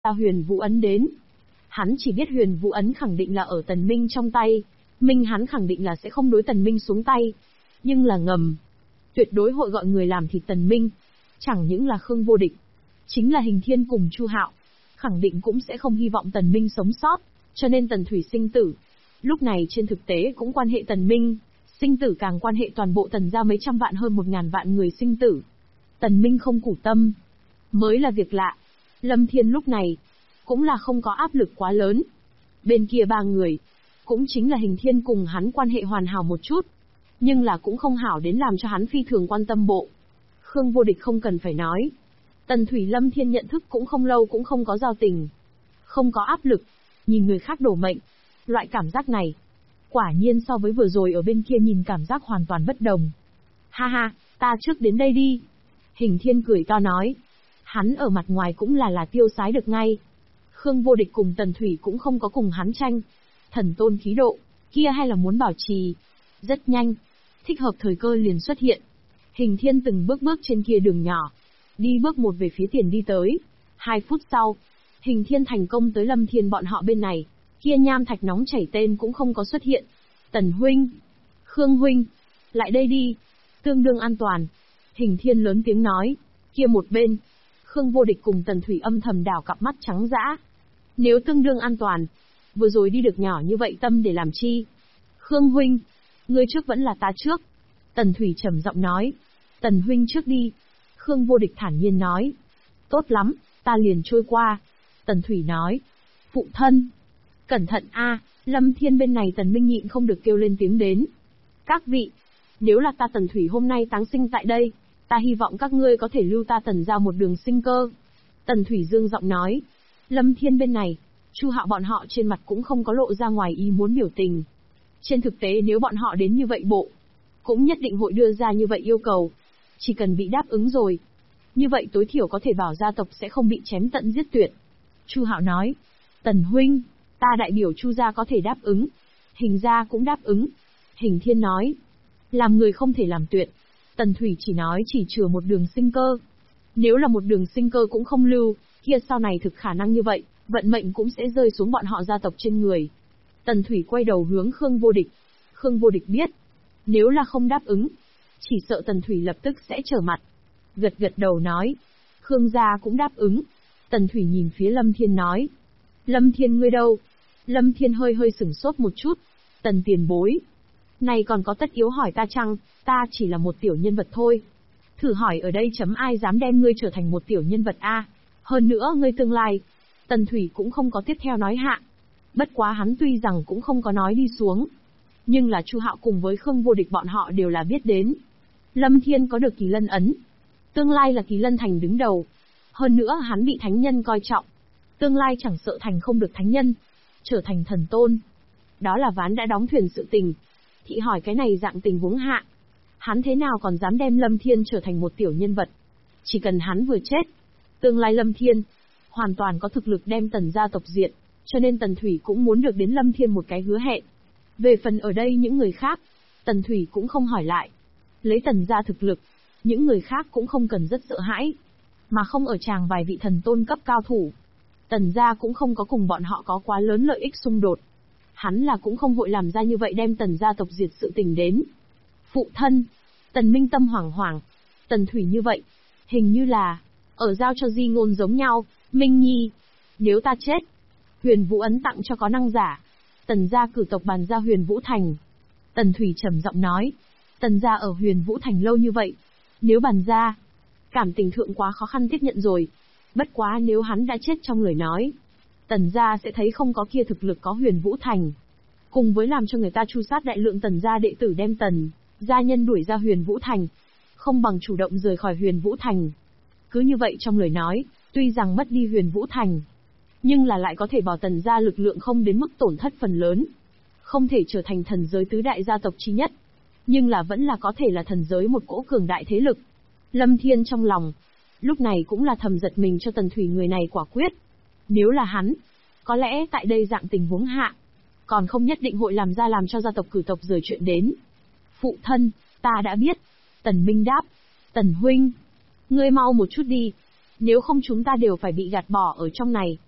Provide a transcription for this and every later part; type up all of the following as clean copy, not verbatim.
ra huyền vũ ấn đến. Hắn chỉ biết huyền vũ ấn khẳng định là ở Tần Minh trong tay, hắn khẳng định là sẽ không đối Tần Minh xuống tay. Nhưng là ngầm, tuyệt đối hội gọi người làm thịt Tần Minh. Chẳng những là Khương Vô Địch, chính là Hình Thiên cùng Chu Hạo, khẳng định cũng sẽ không hy vọng Tần Minh sống sót, cho nên Tần Thủy sinh tử. Lúc này trên thực tế cũng quan hệ Tần Minh, sinh tử càng quan hệ toàn bộ Tần gia mấy trăm vạn hơn 1000 vạn người sinh tử. Tần Minh không củ tâm, mới là việc lạ. Lâm Thiên lúc này, cũng là không có áp lực quá lớn. Bên kia ba người, cũng chính là Hình Thiên cùng hắn quan hệ hoàn hảo một chút, nhưng là cũng không hảo đến làm cho hắn phi thường quan tâm bộ. Khương Vô Địch không cần phải nói. Tần Thủy Lâm Thiên nhận thức cũng không lâu cũng không có giao tình. Không có áp lực, nhìn người khác đổ mệnh. Loại cảm giác này, quả nhiên so với vừa rồi ở bên kia nhìn cảm giác hoàn toàn bất đồng. Ha ha, ta trước đến đây đi. Hình Thiên cười to nói. Hắn ở mặt ngoài cũng là tiêu sái được ngay. Khương Vô Địch cùng Tần Thủy cũng không có cùng hắn tranh. Thần tôn khí độ, kia hay là muốn bảo trì. Rất nhanh, thích hợp thời cơ liền xuất hiện. Hình Thiên từng bước bước trên kia đường nhỏ, đi bước một về phía tiền đi tới. 2 phút sau, Hình Thiên thành công tới Lâm Thiên bọn họ bên này, kia nham thạch nóng chảy tên cũng không có xuất hiện. Tần huynh, Khương huynh, lại đây đi, tương đương an toàn. Hình Thiên lớn tiếng nói, kia một bên, Khương Vô Địch cùng Tần Thủy âm thầm đảo cặp mắt trắng dã. Nếu tương đương an toàn, vừa rồi đi được nhỏ như vậy tâm để làm chi? Khương huynh, ngươi trước vẫn là ta trước. Tần Thủy trầm giọng nói, Tần huynh trước đi. Khương Vô Địch thản nhiên nói, tốt lắm, ta liền trôi qua. Tần Thủy nói, phụ thân, cẩn thận a. Lâm Thiên bên này Tần Minh nhịn không được kêu lên tiếng đến. Các vị, nếu là ta Tần Thủy hôm nay táng sinh tại đây, ta hy vọng các ngươi có thể lưu ta Tần ra một đường sinh cơ. Tần Thủy dương giọng nói. Lâm Thiên bên này, Chu Hạo bọn họ trên mặt cũng không có lộ ra ngoài ý muốn biểu tình. Trên thực tế nếu bọn họ đến như vậy bộ, cũng nhất định hội đưa ra như vậy yêu cầu. Chỉ cần bị đáp ứng rồi, như vậy tối thiểu có thể bảo gia tộc sẽ không bị chém tận giết tuyệt. Chu Hạo nói, Tần huynh, ta đại biểu Chu gia có thể đáp ứng, Hình gia cũng đáp ứng. Hình Thiên nói, làm người không thể làm tuyệt. Tần Thủy chỉ nói chỉ chừa một đường sinh cơ. Nếu là một đường sinh cơ cũng không lưu, kia sau này thực khả năng như vậy, vận mệnh cũng sẽ rơi xuống bọn họ gia tộc trên người. Tần Thủy quay đầu hướng Khương Vô Địch. Khương Vô Địch biết, nếu là không đáp ứng, chỉ sợ Tần Thủy lập tức sẽ trở mặt. Gật gật đầu nói, Khương gia cũng đáp ứng. Tần Thủy nhìn phía Lâm Thiên nói, Lâm Thiên ngươi đâu? Lâm Thiên hơi hơi sửng sốt một chút. Tần tiền bối, này còn có tất yếu hỏi ta chăng? Ta chỉ là một tiểu nhân vật thôi. Thử hỏi ở đây chấm ai dám đem ngươi trở thành một tiểu nhân vật a? Hơn nữa ngươi tương lai. Tần Thủy cũng không có tiếp theo nói hạ. Bất quá hắn tuy rằng cũng không có nói đi xuống, nhưng là Chu Hạo cùng với Khương Vô Địch bọn họ đều là biết đến. Lâm Thiên có được Kỳ Lân ấn, tương lai là Kỳ Lân thành đứng đầu. Hơn nữa hắn bị thánh nhân coi trọng, tương lai chẳng sợ thành không được thánh nhân, trở thành thần tôn. Đó là ván đã đóng thuyền sự tình. Thị hỏi cái này dạng tình huống hạ, hắn thế nào còn dám đem Lâm Thiên trở thành một tiểu nhân vật? Chỉ cần hắn vừa chết, tương lai Lâm Thiên hoàn toàn có thực lực đem Tần gia tộc diệt, cho nên Tần Thủy cũng muốn được đến Lâm Thiên một cái hứa hẹn. Về phần ở đây những người khác, Tần Thủy cũng không hỏi lại. Lấy Tần gia thực lực, những người khác cũng không cần rất sợ hãi, mà không ở chàng vài vị thần tôn cấp cao thủ. Tần gia cũng không có cùng bọn họ có quá lớn lợi ích xung đột. Hắn là cũng không vội làm ra như vậy đem Tần gia tộc diệt sự tình đến. Phụ thân, Tần Minh tâm hoảng hoảng. Tần Thủy như vậy, hình như là ở giao cho di ngôn giống nhau. Minh Nhi, nếu ta chết, Huyền Vũ ấn tặng cho có năng giả. Tần gia cử tộc bàn ra Huyền Vũ thành. Tần Thủy trầm giọng nói, Tần gia ở Huyền Vũ thành lâu như vậy, nếu bàn ra, cảm tình thượng quá khó khăn tiếp nhận rồi. Bất quá nếu hắn đã chết trong lời nói, Tần gia sẽ thấy không có kia thực lực có Huyền Vũ thành. Cùng với làm cho người ta tru sát đại lượng Tần gia đệ tử đem Tần gia nhân đuổi ra Huyền Vũ thành, không bằng chủ động rời khỏi Huyền Vũ thành. Cứ như vậy trong lời nói, tuy rằng mất đi Huyền Vũ thành, nhưng là lại có thể bảo Tần gia lực lượng không đến mức tổn thất phần lớn. Không thể trở thành thần giới tứ đại gia tộc chi nhất, nhưng là vẫn là có thể là thần giới một cỗ cường đại thế lực. Lâm Thiên trong lòng, lúc này cũng là thầm giật mình cho Tần Thủy người này quả quyết. Nếu là hắn, có lẽ tại đây dạng tình huống hạ, còn không nhất định hội làm ra làm cho gia tộc cử tộc rời chuyện đến. Phụ thân, ta đã biết. Tần Minh đáp, Tần huynh, ngươi mau một chút đi, nếu không chúng ta đều phải bị gạt bỏ ở trong này.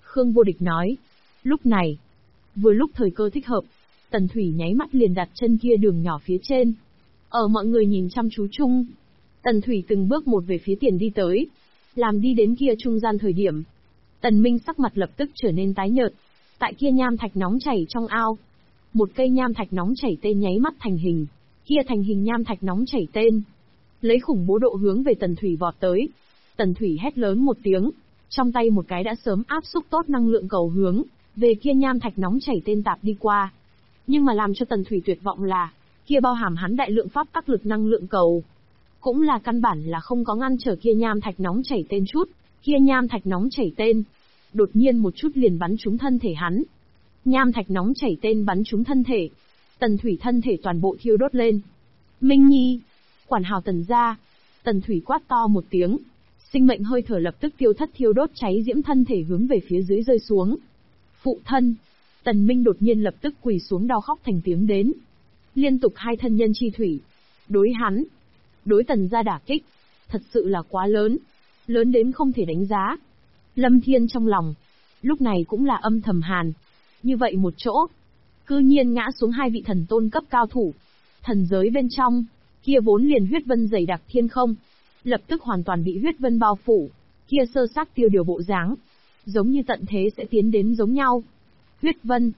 Khương Vô Địch nói. Lúc này, vừa lúc thời cơ thích hợp, Tần Thủy nháy mắt liền đặt chân kia đường nhỏ phía trên. Ở mọi người nhìn chăm chú chung, Tần Thủy từng bước một về phía tiền đi tới. Làm đi đến kia trung gian thời điểm, Tần Minh sắc mặt lập tức trở nên tái nhợt. Tại kia nham thạch nóng chảy trong ao, một cây nham thạch nóng chảy tên nháy mắt thành hình. Kia thành hình nham thạch nóng chảy tên, lấy khủng bố độ hướng về Tần Thủy vọt tới. Tần Thủy hét lớn một tiếng, trong tay một cái đã sớm áp xúc tốt năng lượng cầu hướng về kia nham thạch nóng chảy tên tạp đi qua. Nhưng mà làm cho Tần Thủy tuyệt vọng là, kia bao hàm hắn đại lượng pháp tắc lực năng lượng cầu, cũng là căn bản là không có ngăn trở kia nham thạch nóng chảy tên chút. Kia nham thạch nóng chảy tên, đột nhiên một chút liền bắn trúng thân thể hắn. Nham thạch nóng chảy tên bắn trúng thân thể, Tần Thủy thân thể toàn bộ thiêu đốt lên. Minh Nhi, quản hào Tần gia. Tần Thủy quát to một tiếng, sinh mệnh hơi thở lập tức tiêu thất thiêu đốt cháy diễm thân thể hướng về phía dưới rơi xuống. Phụ thân, Tần Minh đột nhiên lập tức quỳ xuống đau khóc thành tiếng đến. Liên tục hai thân nhân chi thủy, đối hắn, đối Tần gia đả kích, thật sự là quá lớn, lớn đến không thể đánh giá. Lâm Thiên trong lòng, lúc này cũng là âm thầm hàn. Như vậy một chỗ, cư nhiên ngã xuống hai vị thần tôn cấp cao thủ. Thần giới bên trong, kia vốn liền huyết vân dày đặc thiên không, lập tức hoàn toàn bị huyết vân bao phủ. Kia sơ xác tiêu điều bộ dáng, giống như tận thế sẽ tiến đến giống nhau. Huyết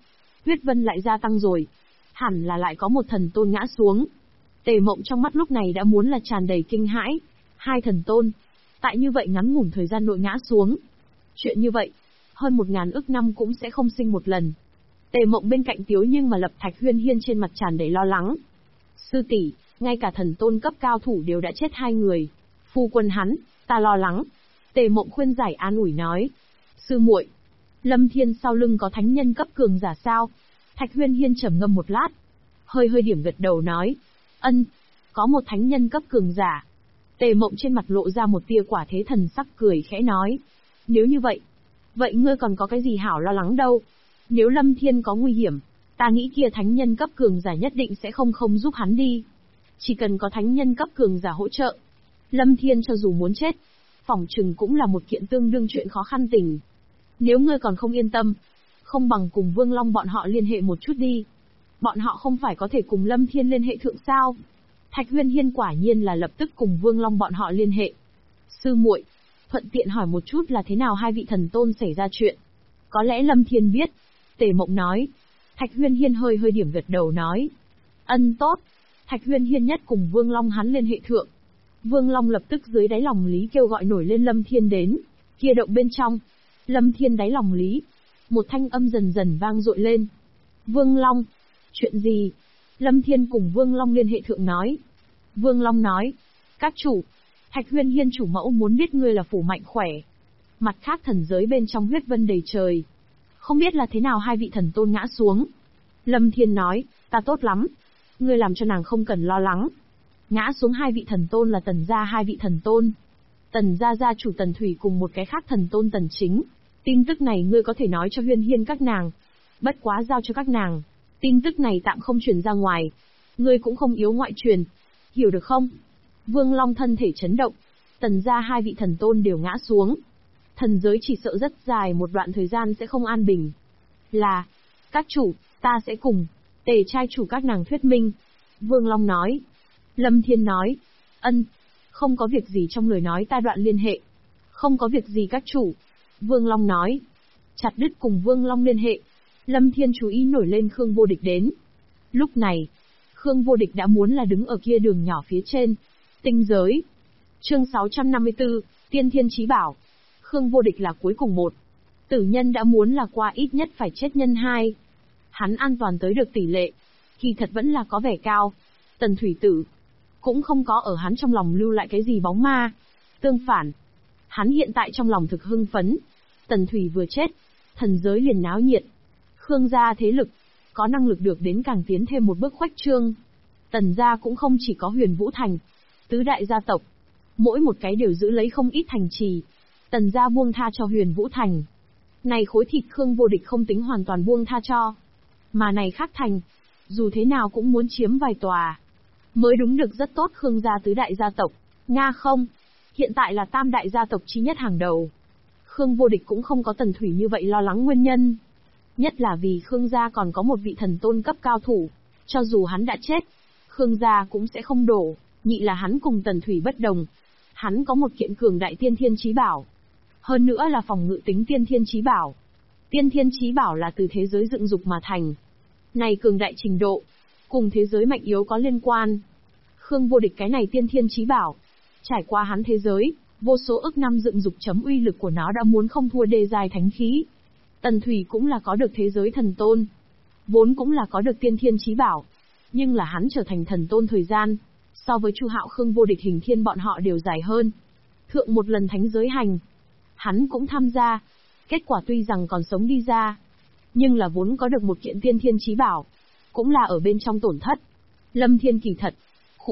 vân lại gia tăng rồi, hẳn là lại có một thần tôn ngã xuống. Tề Mộng trong mắt lúc này đã muốn là tràn đầy kinh hãi. Hai thần tôn, tại như vậy ngắn ngủn thời gian nội ngã xuống. Chuyện như vậy, hơn 1000 ức năm cũng sẽ không sinh một lần. Tề Mộng bên cạnh Tiếu nhưng mà Lập Thạch Huyên Hiên trên mặt tràn đầy lo lắng. Sư tỷ, ngay cả thần tôn cấp cao thủ đều đã chết hai người. Phu quân hắn, ta lo lắng. Tề Mộng khuyên giải an ủi nói. Sư muội, Lâm Thiên sau lưng có thánh nhân cấp cường giả sao? Thạch Huyên Hiên trầm ngâm một lát, hơi điểm gật đầu nói. Ân, có một thánh nhân cấp cường giả. Tề Mộng trên mặt lộ ra một tia quả thế thần sắc cười khẽ nói. Nếu như vậy, vậy ngươi còn có cái gì hảo lo lắng đâu? Nếu Lâm Thiên có nguy hiểm, ta nghĩ kia thánh nhân cấp cường giả nhất định sẽ không giúp hắn đi. Chỉ cần có thánh nhân cấp cường giả hỗ trợ, Lâm Thiên cho dù muốn chết, phỏng chừng cũng là một kiện tương đương chuyện khó khăn tình. Nếu ngươi còn không yên tâm, không bằng cùng Vương Long bọn họ liên hệ một chút đi. Bọn họ không phải có thể cùng Lâm Thiên liên hệ thượng sao? Thạch Huyên Hiên quả nhiên là lập tức cùng Vương Long bọn họ liên hệ. Sư muội, thuận tiện hỏi một chút là thế nào hai vị thần tôn xảy ra chuyện. Có lẽ Lâm Thiên biết. Tề Mộng nói. Thạch Huyên Hiên hơi điểm gật đầu nói. Ân tốt. Thạch Huyên Hiên nhất cùng Vương Long hắn liên hệ thượng. Vương Long lập tức dưới đáy lòng lý kêu gọi nổi lên Lâm Thiên đến. Kia động bên trong, Lâm Thiên đáy lòng lý, một thanh âm dần dần vang dội lên. Vương Long, chuyện gì? Lâm Thiên cùng Vương Long liên hệ thượng nói. Vương Long nói, các chủ, Thạch Huyên Hiên chủ mẫu muốn biết ngươi là phủ mạnh khỏe. Mặt khác thần giới bên trong huyết vân đầy trời. Không biết là thế nào hai vị thần tôn ngã xuống. Lâm Thiên nói, ta tốt lắm. Ngươi làm cho nàng không cần lo lắng. Ngã xuống hai vị thần tôn là Tần gia hai vị thần tôn. Tần gia gia chủ Tần Thủy cùng một cái khác thần tôn Tần Chính. Tin tức này ngươi có thể nói cho Huyên Hiên các nàng. Bất quá giao cho các nàng. Tin tức này tạm không truyền ra ngoài. Ngươi cũng không yếu ngoại truyền. Hiểu được không? Vương Long thân thể chấn động. Tần gia hai vị thần tôn đều ngã xuống. Thần giới chỉ sợ rất dài một đoạn thời gian sẽ không an bình. Là, các chủ, ta sẽ cùng Tề trai chủ các nàng thuyết minh. Vương Long nói. Lâm Thiên nói. Ân, không có việc gì trong lời nói ta đoạn liên hệ. Không có việc gì các chủ. Vương Long nói. Chặt đứt cùng Vương Long liên hệ. Lâm Thiên chú ý nổi lên Khương Vô Địch đến. Lúc này, Khương Vô Địch đã muốn là đứng ở kia đường nhỏ phía trên. Tinh giới. Chương 654, Tiên Thiên Chí Bảo. Khương Vô Địch là cuối cùng một. Tử nhân đã muốn là qua ít nhất phải chết nhân hai. Hắn an toàn tới được tỷ lệ, kỳ thật vẫn là có vẻ cao. Tần Thủy Tử cũng không có ở hắn trong lòng lưu lại cái gì bóng ma. Tương phản, hắn hiện tại trong lòng thực hưng phấn. Tần Thủy vừa chết, thần giới liền náo nhiệt. Khương gia thế lực có năng lực được đến càng tiến thêm một bước khuếch trương. Tần gia cũng không chỉ có Huyền Vũ Thành, tứ đại gia tộc, mỗi một cái đều giữ lấy không ít thành trì. Tần gia buông tha cho Huyền Vũ Thành. Này khối thịt Khương Vô Địch không tính hoàn toàn buông tha cho. Mà này khác thành, dù thế nào cũng muốn chiếm vài tòa. Mới đúng được rất tốt Khương gia tứ đại gia tộc. Nga không, hiện tại là tam đại gia tộc chi nhất hàng đầu. Khương Vô Địch cũng không có Tần Thủy như vậy lo lắng nguyên nhân. Nhất là vì Khương gia còn có một vị thần tôn cấp cao thủ, cho dù hắn đã chết, Khương gia cũng sẽ không đổ. Nhị là hắn cùng Tần Thủy bất đồng. Hắn có một kiện cường đại tiên thiên chí bảo. Hơn nữa là phòng ngự tính tiên thiên chí bảo. Tiên thiên chí bảo là từ thế giới dựng dục mà thành. Này cường đại trình độ, cùng thế giới mạnh yếu có liên quan. Khương Vô Địch cái này tiên thiên chí bảo, trải qua hắn thế giới, vô số ức năm dựng dục chấm uy lực của nó đã muốn không thua đê giai thánh khí. Tần Thủy cũng là có được thế giới thần tôn, vốn cũng là có được tiên thiên chí bảo, nhưng là hắn trở thành thần tôn thời gian, so với Chu Hạo Khương Vô Địch Hình Thiên bọn họ đều dài hơn. Thượng một lần thánh giới hành, hắn cũng tham gia, kết quả tuy rằng còn sống đi ra, nhưng là vốn có được một kiện tiên thiên chí bảo, cũng là ở bên trong tổn thất. Lâm Thiên kỳ thật,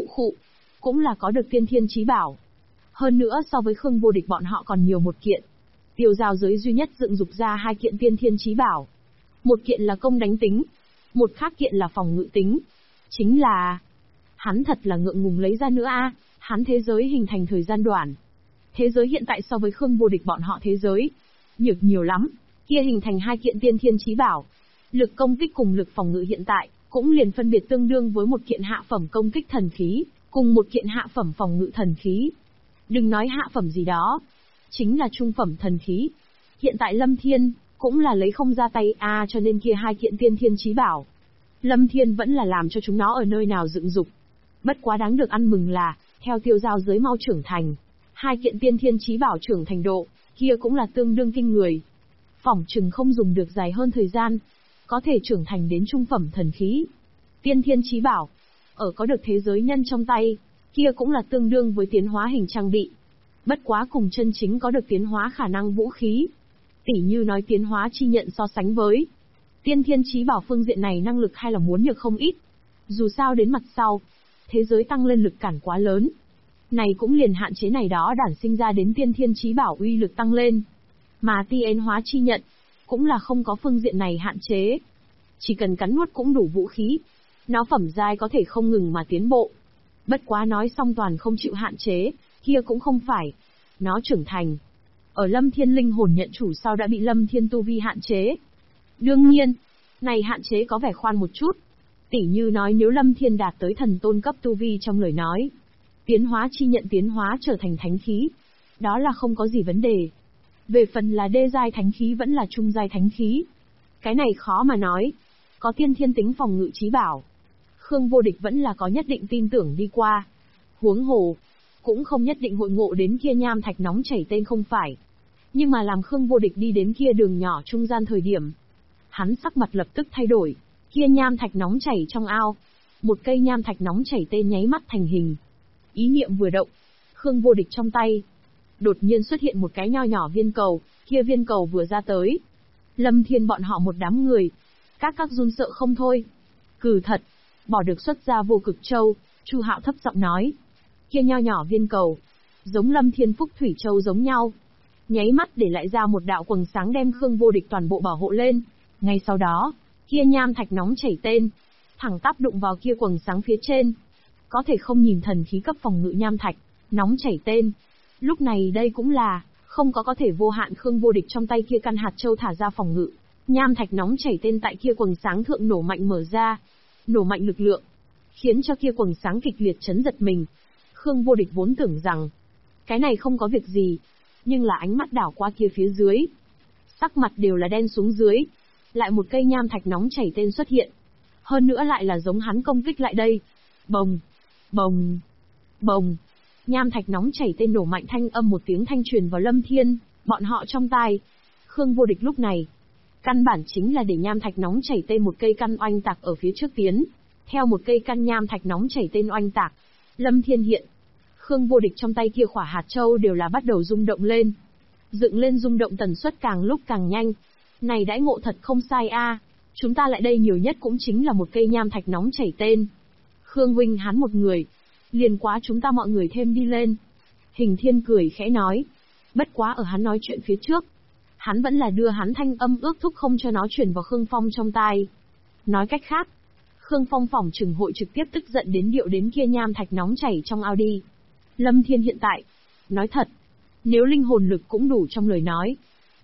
cũng là có được tiên thiên chí bảo. Hơn nữa so với Khương Vô Địch bọn họ còn nhiều một kiện. Tiêu giao giới duy nhất dựng dục ra hai kiện tiên thiên chí bảo. Một kiện là công đánh tính, một khác kiện là phòng ngự tính. Chính là... Hắn thật là ngượng ngùng lấy ra nữa a. Hắn thế giới hình thành thời gian đoạn. Thế giới hiện tại so với Khương Vô Địch bọn họ thế giới nhược nhiều lắm. Kia hình thành hai kiện tiên thiên chí bảo. Lực công kích cùng lực phòng ngự hiện tại cũng liền phân biệt tương đương với một kiện hạ phẩm công kích thần khí, cùng một kiện hạ phẩm phòng ngự thần khí. Đừng nói hạ phẩm gì đó, chính là trung phẩm thần khí. Hiện tại Lâm Thiên cũng là lấy không ra tay cho nên kia hai kiện tiên thiên chí bảo, Lâm Thiên vẫn là làm cho chúng nó ở nơi nào dựng dục. Bất quá đáng được ăn mừng là, theo tiêu giao giới mau trưởng thành, hai kiện tiên thiên chí bảo trưởng thành độ, kia cũng là tương đương kinh người. Phỏng chừng không dùng được dài hơn thời gian, có thể trưởng thành đến trung phẩm thần khí. Tiên thiên chí bảo, ở có được thế giới nhân trong tay, kia cũng là tương đương với tiến hóa hình trang bị. Bất quá cùng chân chính có được tiến hóa khả năng vũ khí. Tỉ như nói tiến hóa chi nhận so sánh với tiên thiên chí bảo phương diện này năng lực hay là muốn nhược không ít. Dù sao đến mặt sau, thế giới tăng lên lực cản quá lớn. Này cũng liền hạn chế này đó đản sinh ra đến tiên thiên chí bảo uy lực tăng lên. Mà tiến hóa chi nhận, cũng là không có phương diện này hạn chế. Chỉ cần cắn nuốt cũng đủ vũ khí. Nó phẩm giai có thể không ngừng mà tiến bộ. Bất quá nói xong toàn không chịu hạn chế, kia cũng không phải. Nó trưởng thành. Ở Lâm Thiên linh hồn nhận chủ sau đã bị Lâm Thiên tu vi hạn chế. Đương nhiên, này hạn chế có vẻ khoan một chút. Tỉ như nói nếu Lâm Thiên đạt tới thần tôn cấp tu vi trong lời nói, tiến hóa chi nhận tiến hóa trở thành thánh khí, đó là không có gì vấn đề. Về phần là đê giai thánh khí vẫn là trung giai thánh khí, cái này khó mà nói. Có tiên thiên tính phòng ngự chí bảo, Khương Vô Địch vẫn là có nhất định tin tưởng đi qua. Huống hồ, cũng không nhất định hội ngộ đến kia nham thạch nóng chảy tên không phải. Nhưng mà làm Khương Vô Địch đi đến kia đường nhỏ trung gian thời điểm, hắn sắc mặt lập tức thay đổi. Kia nham thạch nóng chảy trong ao, một cây nham thạch nóng chảy tên nháy mắt thành hình. Ý niệm vừa động, Khương Vô Địch trong tay đột nhiên xuất hiện một cái nho nhỏ viên cầu, kia viên cầu vừa ra tới, Lâm Thiên bọn họ một đám người, các run sợ không thôi. Cừ thật, bỏ được xuất ra vô cực châu, Chu Hạo thấp giọng nói. Kia nho nhỏ viên cầu, giống Lâm Thiên Phúc Thủy Châu giống nhau. Nháy mắt để lại ra một đạo quầng sáng đem Khương Vô Địch toàn bộ bảo hộ lên. Ngay sau đó, kia nham thạch nóng chảy tên, thẳng tắp đụng vào kia quầng sáng phía trên. Có thể không nhìn thần khí cấp phòng ngự nham thạch, nóng chảy tên. Lúc này đây cũng là, không có thể vô hạn Khương Vô Địch trong tay kia căn hạt châu thả ra phòng ngự. Nham thạch nóng chảy tên tại kia quầng sáng thượng nổ mạnh mở ra. Nổ mạnh lực lượng, khiến cho kia quầng sáng kịch liệt chấn giật mình. Khương Vô Địch vốn tưởng rằng, cái này không có việc gì, nhưng là ánh mắt đảo qua kia phía dưới. Sắc mặt đều là đen xuống dưới. Lại một cây nham thạch nóng chảy tên xuất hiện. Hơn nữa lại là giống hắn công kích lại đây. Bồng, bồng, bồng. Nham thạch nóng chảy tên nổ mạnh thanh âm một tiếng thanh truyền vào Lâm Thiên, bọn họ trong tai. Khương Vô Địch lúc này, căn bản chính là để nham thạch nóng chảy tên một cây căn oanh tạc ở phía trước tiến. Theo một cây căn nham thạch nóng chảy tên oanh tạc, Lâm Thiên hiện. Khương Vô Địch trong tay kia khỏa hạt châu đều là bắt đầu rung động lên. Dựng lên rung động tần suất càng lúc càng nhanh. Này đãi ngộ thật không sai a. Chúng ta lại đây nhiều nhất cũng chính là một cây nham thạch nóng chảy tên. Khương huynh hắn một người, liền quá chúng ta mọi người thêm đi lên. Hình Thiên cười khẽ nói. Bất quá ở hắn nói chuyện phía trước, hắn vẫn là đưa hắn thanh âm ước thúc không cho nó truyền vào Khương Phong trong tai. Nói cách khác, Khương Phong phỏng chừng hội trực tiếp tức giận đến điệu đến kia nham thạch nóng chảy trong ao đi. Lâm Thiên hiện tại, nói thật, nếu linh hồn lực cũng đủ trong lời nói,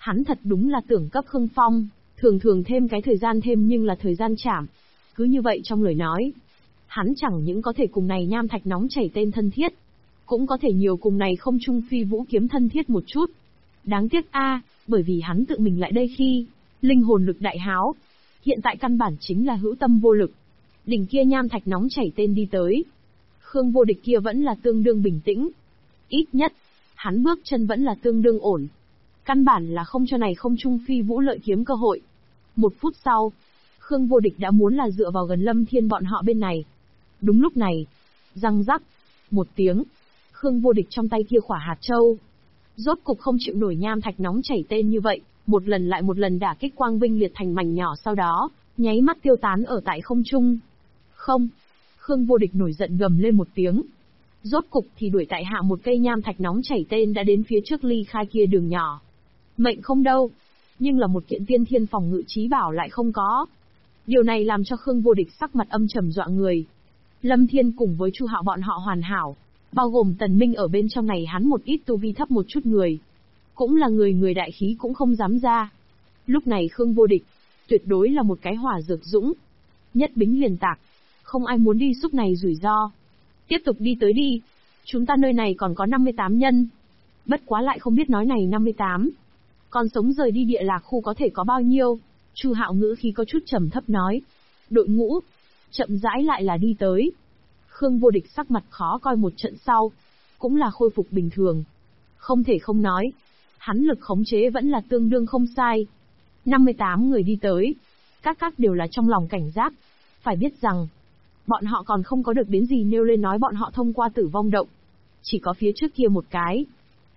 Hắn thật đúng là tưởng cấp Khương Phong, thường thường thêm cái thời gian thêm nhưng là thời gian chảm. Cứ như vậy trong lời nói, hắn chẳng những có thể cùng này nham thạch nóng chảy tên thân thiết, cũng có thể nhiều cùng này không trung phi vũ kiếm thân thiết một chút. Đáng tiếc bởi vì hắn tự mình lại đây khi, linh hồn lực đại háo. Hiện tại căn bản chính là hữu tâm vô lực. Đỉnh kia nham thạch nóng chảy tên đi tới. Khương Vô Địch kia vẫn là tương đương bình tĩnh. Ít nhất, hắn bước chân vẫn là tương đương ổn. Căn bản là không cho này không trung phi vũ lợi kiếm cơ hội. 1 phút sau, Khương Vô Địch đã muốn là dựa vào gần Lâm Thiên bọn họ bên này. Đúng lúc này, răng rắc, một tiếng, Khương Vô Địch trong tay kia khỏa hạt châu. Rốt cục không chịu nổi nham thạch nóng chảy tên như vậy, một lần lại một lần đả kích quang vinh liệt thành mảnh nhỏ sau đó, nháy mắt tiêu tán ở tại không trung. Không, Khương Vô Địch nổi giận gầm lên một tiếng. Rốt cục thì đuổi tại hạ một cây nham thạch nóng chảy tên đã đến phía trước ly khai kia đường nhỏ. Mệnh không đâu, nhưng là một kiện tiên thiên phòng ngự trí bảo lại không có. Điều này làm cho Khương Vô Địch sắc mặt âm trầm dọa người. Lâm Thiên cùng với Chu Hạo bọn họ hoàn hảo, bao gồm Tần Minh ở bên trong này hắn một ít tu vi thấp một chút người. Cũng là người đại khí cũng không dám ra. Lúc này Khương Vô Địch, tuyệt đối là một cái hỏa dược dũng. Nhất bính liền tạc, không ai muốn đi xúc này rủi ro. Tiếp tục đi tới đi, chúng ta nơi này còn có 58 nhân. Bất quá lại không biết nói này 58. Còn sống rời đi địa lạc khu có thể có bao nhiêu? Chu Hạo ngữ khí có chút trầm thấp nói. Đội ngũ, chậm rãi lại là đi tới. Khương Vô Địch sắc mặt khó coi một trận sau, cũng là khôi phục bình thường. Không thể không nói, hắn lực khống chế vẫn là tương đương không sai. 58 người đi tới, các đều là trong lòng cảnh giác. Phải biết rằng, bọn họ còn không có được đến gì nêu lên nói bọn họ thông qua tử vong động. Chỉ có phía trước kia một cái.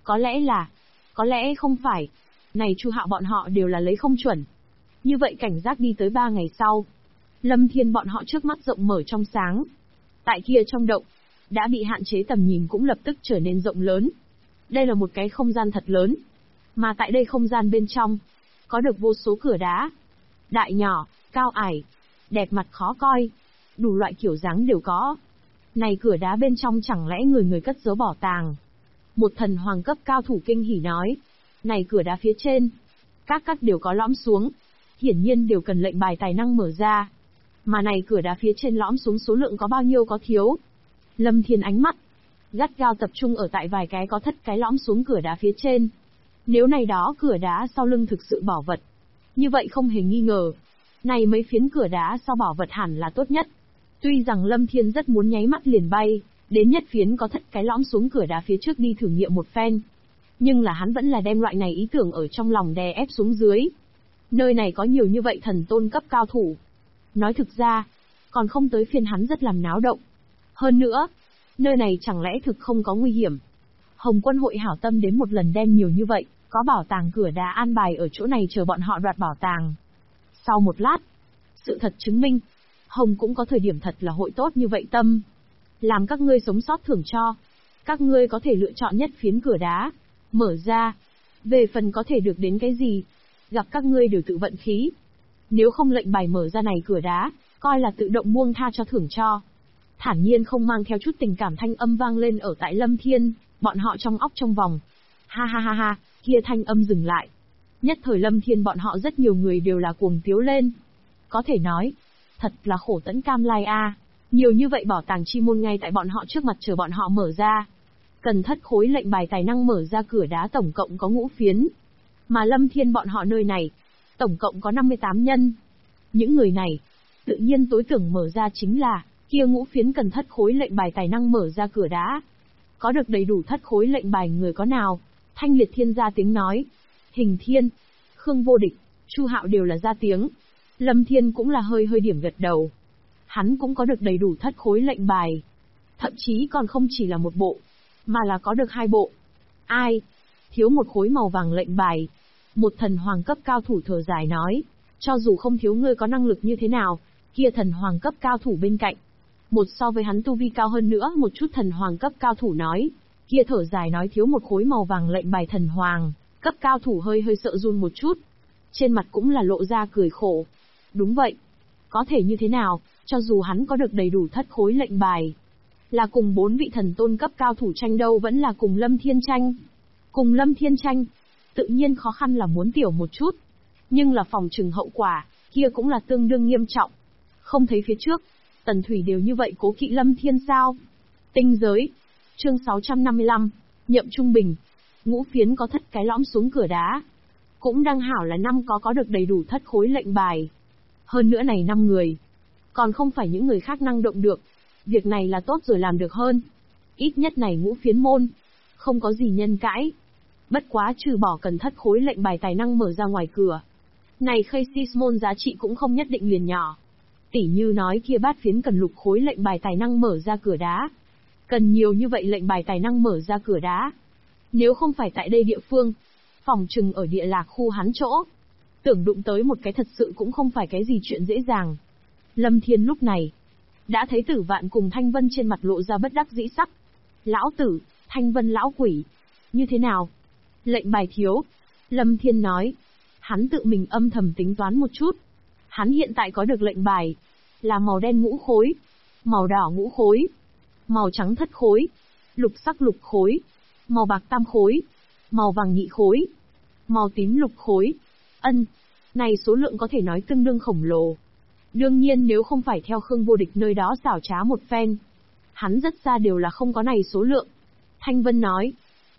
Có lẽ không phải. Này Chu Hạo bọn họ đều là lấy không chuẩn. Như vậy cảnh giác đi tới 3 ngày sau. Lâm Thiên bọn họ trước mắt rộng mở trong sáng. Tại kia trong động, đã bị hạn chế tầm nhìn cũng lập tức trở nên rộng lớn. Đây là một cái không gian thật lớn. Mà tại đây không gian bên trong, có được vô số cửa đá. Đại nhỏ, cao ải, đẹp mặt khó coi. Đủ loại kiểu dáng đều có. Này cửa đá bên trong chẳng lẽ người cất giấu bảo tàng. Một thần hoàng cấp cao thủ kinh hỉ nói. Này cửa đá phía trên, các đều có lõm xuống. Hiển nhiên đều cần lệnh bài tài năng mở ra. Mà này cửa đá phía trên lõm xuống số lượng có bao nhiêu có thiếu. Lâm Thiên ánh mắt gắt gao tập trung ở tại vài cái có thất cái lõm xuống cửa đá phía trên. Nếu này đó cửa đá sau lưng thực sự bảo vật, như vậy không hề nghi ngờ, này mấy phiến cửa đá sau bảo vật hẳn là tốt nhất. Tuy rằng Lâm Thiên rất muốn nháy mắt liền bay đến nhất phiến có thất cái lõm xuống cửa đá phía trước đi thử nghiệm một phen, nhưng là hắn vẫn là đem loại này ý tưởng ở trong lòng đè ép xuống dưới. Nơi này có nhiều như vậy thần tôn cấp cao thủ. Nói thực ra, còn không tới phiên hắn rất làm náo động. Hơn nữa, nơi này chẳng lẽ thực không có nguy hiểm. Hồng Quân hội hảo tâm đến một lần đem nhiều như vậy, có bảo tàng cửa đá an bài ở chỗ này chờ bọn họ đoạt bảo tàng. Sau một lát, sự thật chứng minh, Hồng cũng có thời điểm thật là hội tốt như vậy tâm. Làm các ngươi sống sót thưởng cho. Các ngươi có thể lựa chọn nhất phiến cửa đá, mở ra. Về phần có thể được đến cái gì, gặp các ngươi đều tự vận khí. Nếu không lệnh bài mở ra này cửa đá, coi là tự động buông tha cho thưởng cho. Thản nhiên không mang theo chút tình cảm thanh âm vang lên ở tại Lâm Thiên, bọn họ trong óc trong vòng. Ha ha ha ha, kia thanh âm dừng lại. Nhất thời Lâm Thiên bọn họ rất nhiều người đều là cuồng tiếu lên. Có thể nói, thật là khổ tẫn cam lai a. Nhiều như vậy bảo tàng chi môn ngay tại bọn họ trước mặt chờ bọn họ mở ra. Cần thất khối lệnh bài tài năng mở ra cửa đá tổng cộng có 5 phiến. Mà Lâm Thiên bọn họ nơi này, tổng cộng có 58 nhân. Những người này, tự nhiên tối tưởng mở ra chính là, kia 5 phiến cần thất khối lệnh bài tài năng mở ra cửa đá. Có được đầy đủ thất khối lệnh bài người có nào? Thanh Liệt Thiên ra tiếng nói. Hình Thiên, Khương Vô Địch, Chu Hạo đều là ra tiếng. Lâm Thiên cũng là hơi điểm gật đầu. Hắn cũng có được đầy đủ thất khối lệnh bài. Thậm chí còn không chỉ là một bộ, mà là có được 2 bộ. Ai? Thiếu một khối màu vàng lệnh bài. Một thần hoàng cấp cao thủ thở dài nói. Cho dù không thiếu ngươi có năng lực như thế nào, kia thần hoàng cấp cao thủ bên cạnh. Một so với hắn tu vi cao hơn nữa một chút thần hoàng cấp cao thủ nói. Kia thở dài nói thiếu một khối màu vàng lệnh bài thần hoàng, cấp cao thủ hơi sợ run một chút. Trên mặt cũng là lộ ra cười khổ. Đúng vậy. Có thể như thế nào, cho dù hắn có được đầy đủ thất khối lệnh bài. Là cùng 4 vị thần tôn cấp cao thủ tranh đâu vẫn là cùng Lâm Thiên tranh. Cùng Lâm Thiên tranh. tự nhiên khó khăn là muốn tiểu một chút. Nhưng là phòng trừng hậu quả, kia cũng là tương đương nghiêm trọng. Không thấy phía trước, Tần Thủy đều như vậy cố kỵ Lâm Thiên sao? Tinh giới. Chương 655, Nhậm Trung Bình. Ngũ phiến có thất cái lõm xuống cửa đá. Cũng đang hảo là năm có được đầy đủ thất khối lệnh bài. Hơn nữa này 5 người. Còn không phải những người khác năng động được. Việc này là tốt rồi làm được hơn. Ít nhất này ngũ phiến môn. Không có gì nhân cãi. Bất quá trừ bỏ cần thất khối lệnh bài tài năng mở ra ngoài cửa. Này Khaysis môn giá trị cũng không nhất định liền nhỏ. Tỉ như nói kia bát phiến cần lục khối lệnh bài tài năng mở ra cửa đá. Cần nhiều như vậy lệnh bài tài năng mở ra cửa đá. Nếu không phải tại đây địa phương, phòng trừng ở địa lạc khu hắn chỗ. Tưởng đụng tới một cái thật sự cũng không phải cái gì chuyện dễ dàng. Lâm Thiên lúc này, đã thấy Tử Vạn cùng Thanh Vân trên mặt lộ ra bất đắc dĩ sắc. Lão tử, Thanh Vân lão quỷ. Như thế nào? Lệnh bài thiếu. Lâm Thiên nói. Hắn tự mình âm thầm tính toán một chút. Hắn hiện tại có được lệnh bài. Là màu đen ngũ khối. Màu đỏ ngũ khối. Màu trắng thất khối. Lục sắc lục khối. Màu bạc tam khối. Màu vàng nhị khối. Màu tím lục khối. Này số lượng có thể nói tương đương khổng lồ. Đương nhiên nếu không phải theo Khương Vô Địch nơi đó xảo trá một phen. Hắn rất xa đều là không có này số lượng. Thanh Vân nói.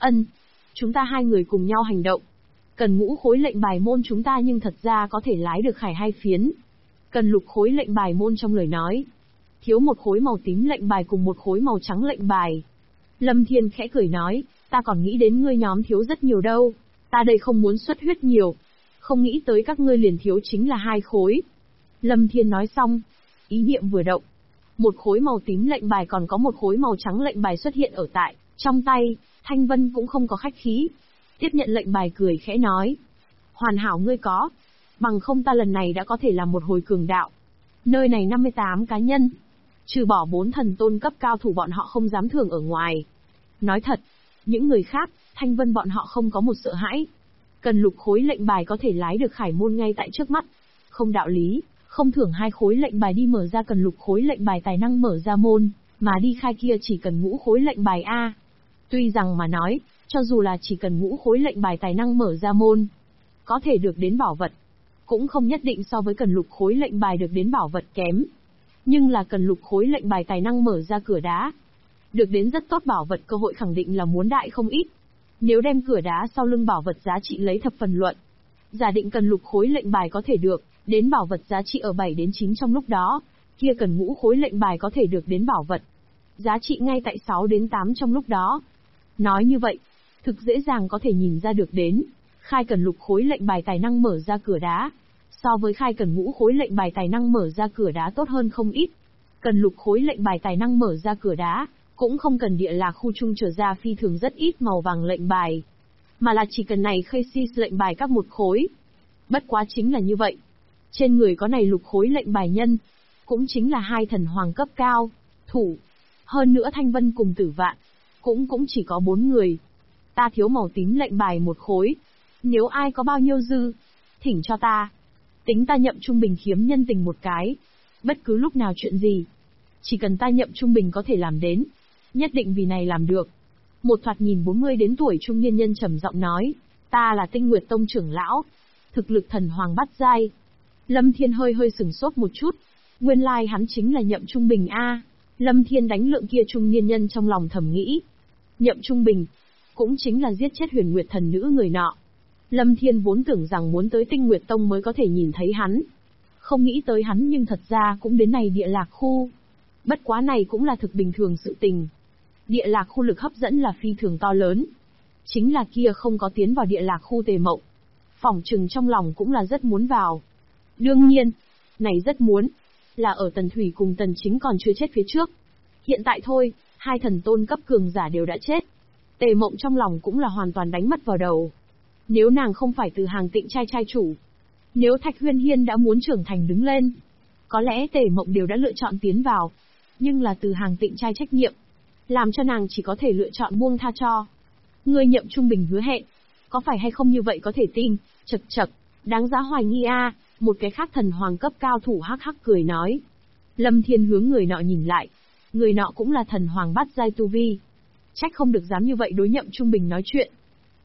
Chúng ta hai người cùng nhau hành động. Cần ngũ khối lệnh bài môn chúng ta nhưng thật ra có thể lái được khải 2 phiến. Cần lục khối lệnh bài môn trong lời nói. Thiếu một khối màu tím lệnh bài cùng một khối màu trắng lệnh bài. Lâm Thiên khẽ cười nói, ta còn nghĩ đến ngươi nhóm thiếu rất nhiều đâu. Ta đây không muốn xuất huyết nhiều. Không nghĩ tới các ngươi liền thiếu chính là 2 khối. Lâm Thiên nói xong. Ý niệm vừa động. Một khối màu tím lệnh bài còn có một khối màu trắng lệnh bài xuất hiện ở tại trong tay. Thanh Vân cũng không có khách khí. Tiếp nhận lệnh bài cười khẽ nói. Hoàn hảo ngươi có. Bằng không ta lần này đã có thể làm một hồi cường đạo. Nơi này 58 cá nhân. Trừ bỏ 4 thần tôn cấp cao thủ bọn họ không dám thường ở ngoài. Nói thật, những người khác, Thanh Vân bọn họ không có một sợ hãi. Cần lục khối lệnh bài có thể lái được khải môn ngay tại trước mắt. Không đạo lý, không thưởng 2 khối lệnh bài đi mở ra cần lục khối lệnh bài tài năng mở ra môn, mà đi khai kia chỉ cần ngũ khối lệnh bài A. Tuy rằng mà nói, cho dù là chỉ cần ngũ khối lệnh bài tài năng mở ra môn, có thể được đến bảo vật, cũng không nhất định so với cần lục khối lệnh bài được đến bảo vật kém. Nhưng là cần lục khối lệnh bài tài năng mở ra cửa đá, được đến rất tốt bảo vật cơ hội khẳng định là muốn đại không ít. Nếu đem cửa đá sau lưng bảo vật giá trị lấy thập phần luận, giả định cần lục khối lệnh bài có thể được đến bảo vật giá trị ở 7 đến 9 trong lúc đó, kia cần ngũ khối lệnh bài có thể được đến bảo vật giá trị ngay tại 6 đến 8 trong lúc đó. Nói như vậy, thực dễ dàng có thể nhìn ra được đến, khai cần lục khối lệnh bài tài năng mở ra cửa đá, so với khai cần ngũ khối lệnh bài tài năng mở ra cửa đá tốt hơn không ít. Cần lục khối lệnh bài tài năng mở ra cửa đá, cũng không cần địa lạc khu trung trở ra phi thường rất ít màu vàng lệnh bài, mà là chỉ cần này Khaysis lệnh bài các một khối. Bất quá chính là như vậy. Trên người có này lục khối lệnh bài nhân, cũng chính là 2 thần hoàng cấp cao, thủ. Hơn nữa Thanh Vân cùng Tử Vạn, cũng chỉ có 4 người. Ta thiếu màu tím lệnh bài một khối. Nếu ai có bao nhiêu dư, thỉnh cho ta. Tính ta Nhậm Trung Bình khiếm nhân tình một cái. Bất cứ lúc nào chuyện gì, chỉ cần ta Nhậm Trung Bình có thể làm đến, nhất định vì này làm được. Một thoạt nhìn 40 đến tuổi trung niên nhân trầm giọng nói, ta là Tinh Nguyệt Tông trưởng lão, thực lực thần hoàng bát giai. Lâm Thiên hơi sửng sốt một chút, nguyên lai hắn chính là Nhậm Trung Bình a. Lâm Thiên đánh lượng kia trung niên nhân trong lòng thầm nghĩ, Nhậm Trung Bình cũng chính là giết chết Huyền Nguyệt thần nữ người nọ. Lâm Thiên vốn tưởng rằng muốn tới Tinh Nguyệt Tông mới có thể nhìn thấy hắn, không nghĩ tới hắn nhưng thật ra cũng đến này địa lạc khu. Bất quá này cũng là thực bình thường sự tình. Địa lạc khu lực hấp dẫn là phi thường to lớn. Chính là kia không có tiến vào địa lạc khu Tề Mộng, phỏng chừng trong lòng cũng là rất muốn vào. Đương nhiên, này rất muốn, là ở Tần Thủy cùng Tần Chính còn chưa chết phía trước. Hiện tại thôi, 2 thần tôn cấp cường giả đều đã chết. Tề Mộng trong lòng cũng là hoàn toàn đánh mất vào đầu. Nếu nàng không phải từ hàng Tịnh trai chủ, nếu Thạch Huyên Hiên đã muốn trưởng thành đứng lên, có lẽ Tề Mộng đều đã lựa chọn tiến vào. Nhưng là từ hàng Tịnh trai trách nhiệm, làm cho nàng chỉ có thể lựa chọn buông tha cho. Ngươi Nhậm Trung Bình hứa hẹn, có phải hay không như vậy có thể tin, chật, đáng giá hoài nghi a. Một cái khác thần hoàng cấp cao thủ hắc hắc cười nói. Lâm Thiên hướng người nọ nhìn lại, người nọ cũng là thần hoàng bát giai tu vi. Trách không được dám như vậy đối Nhậm Trung Bình nói chuyện.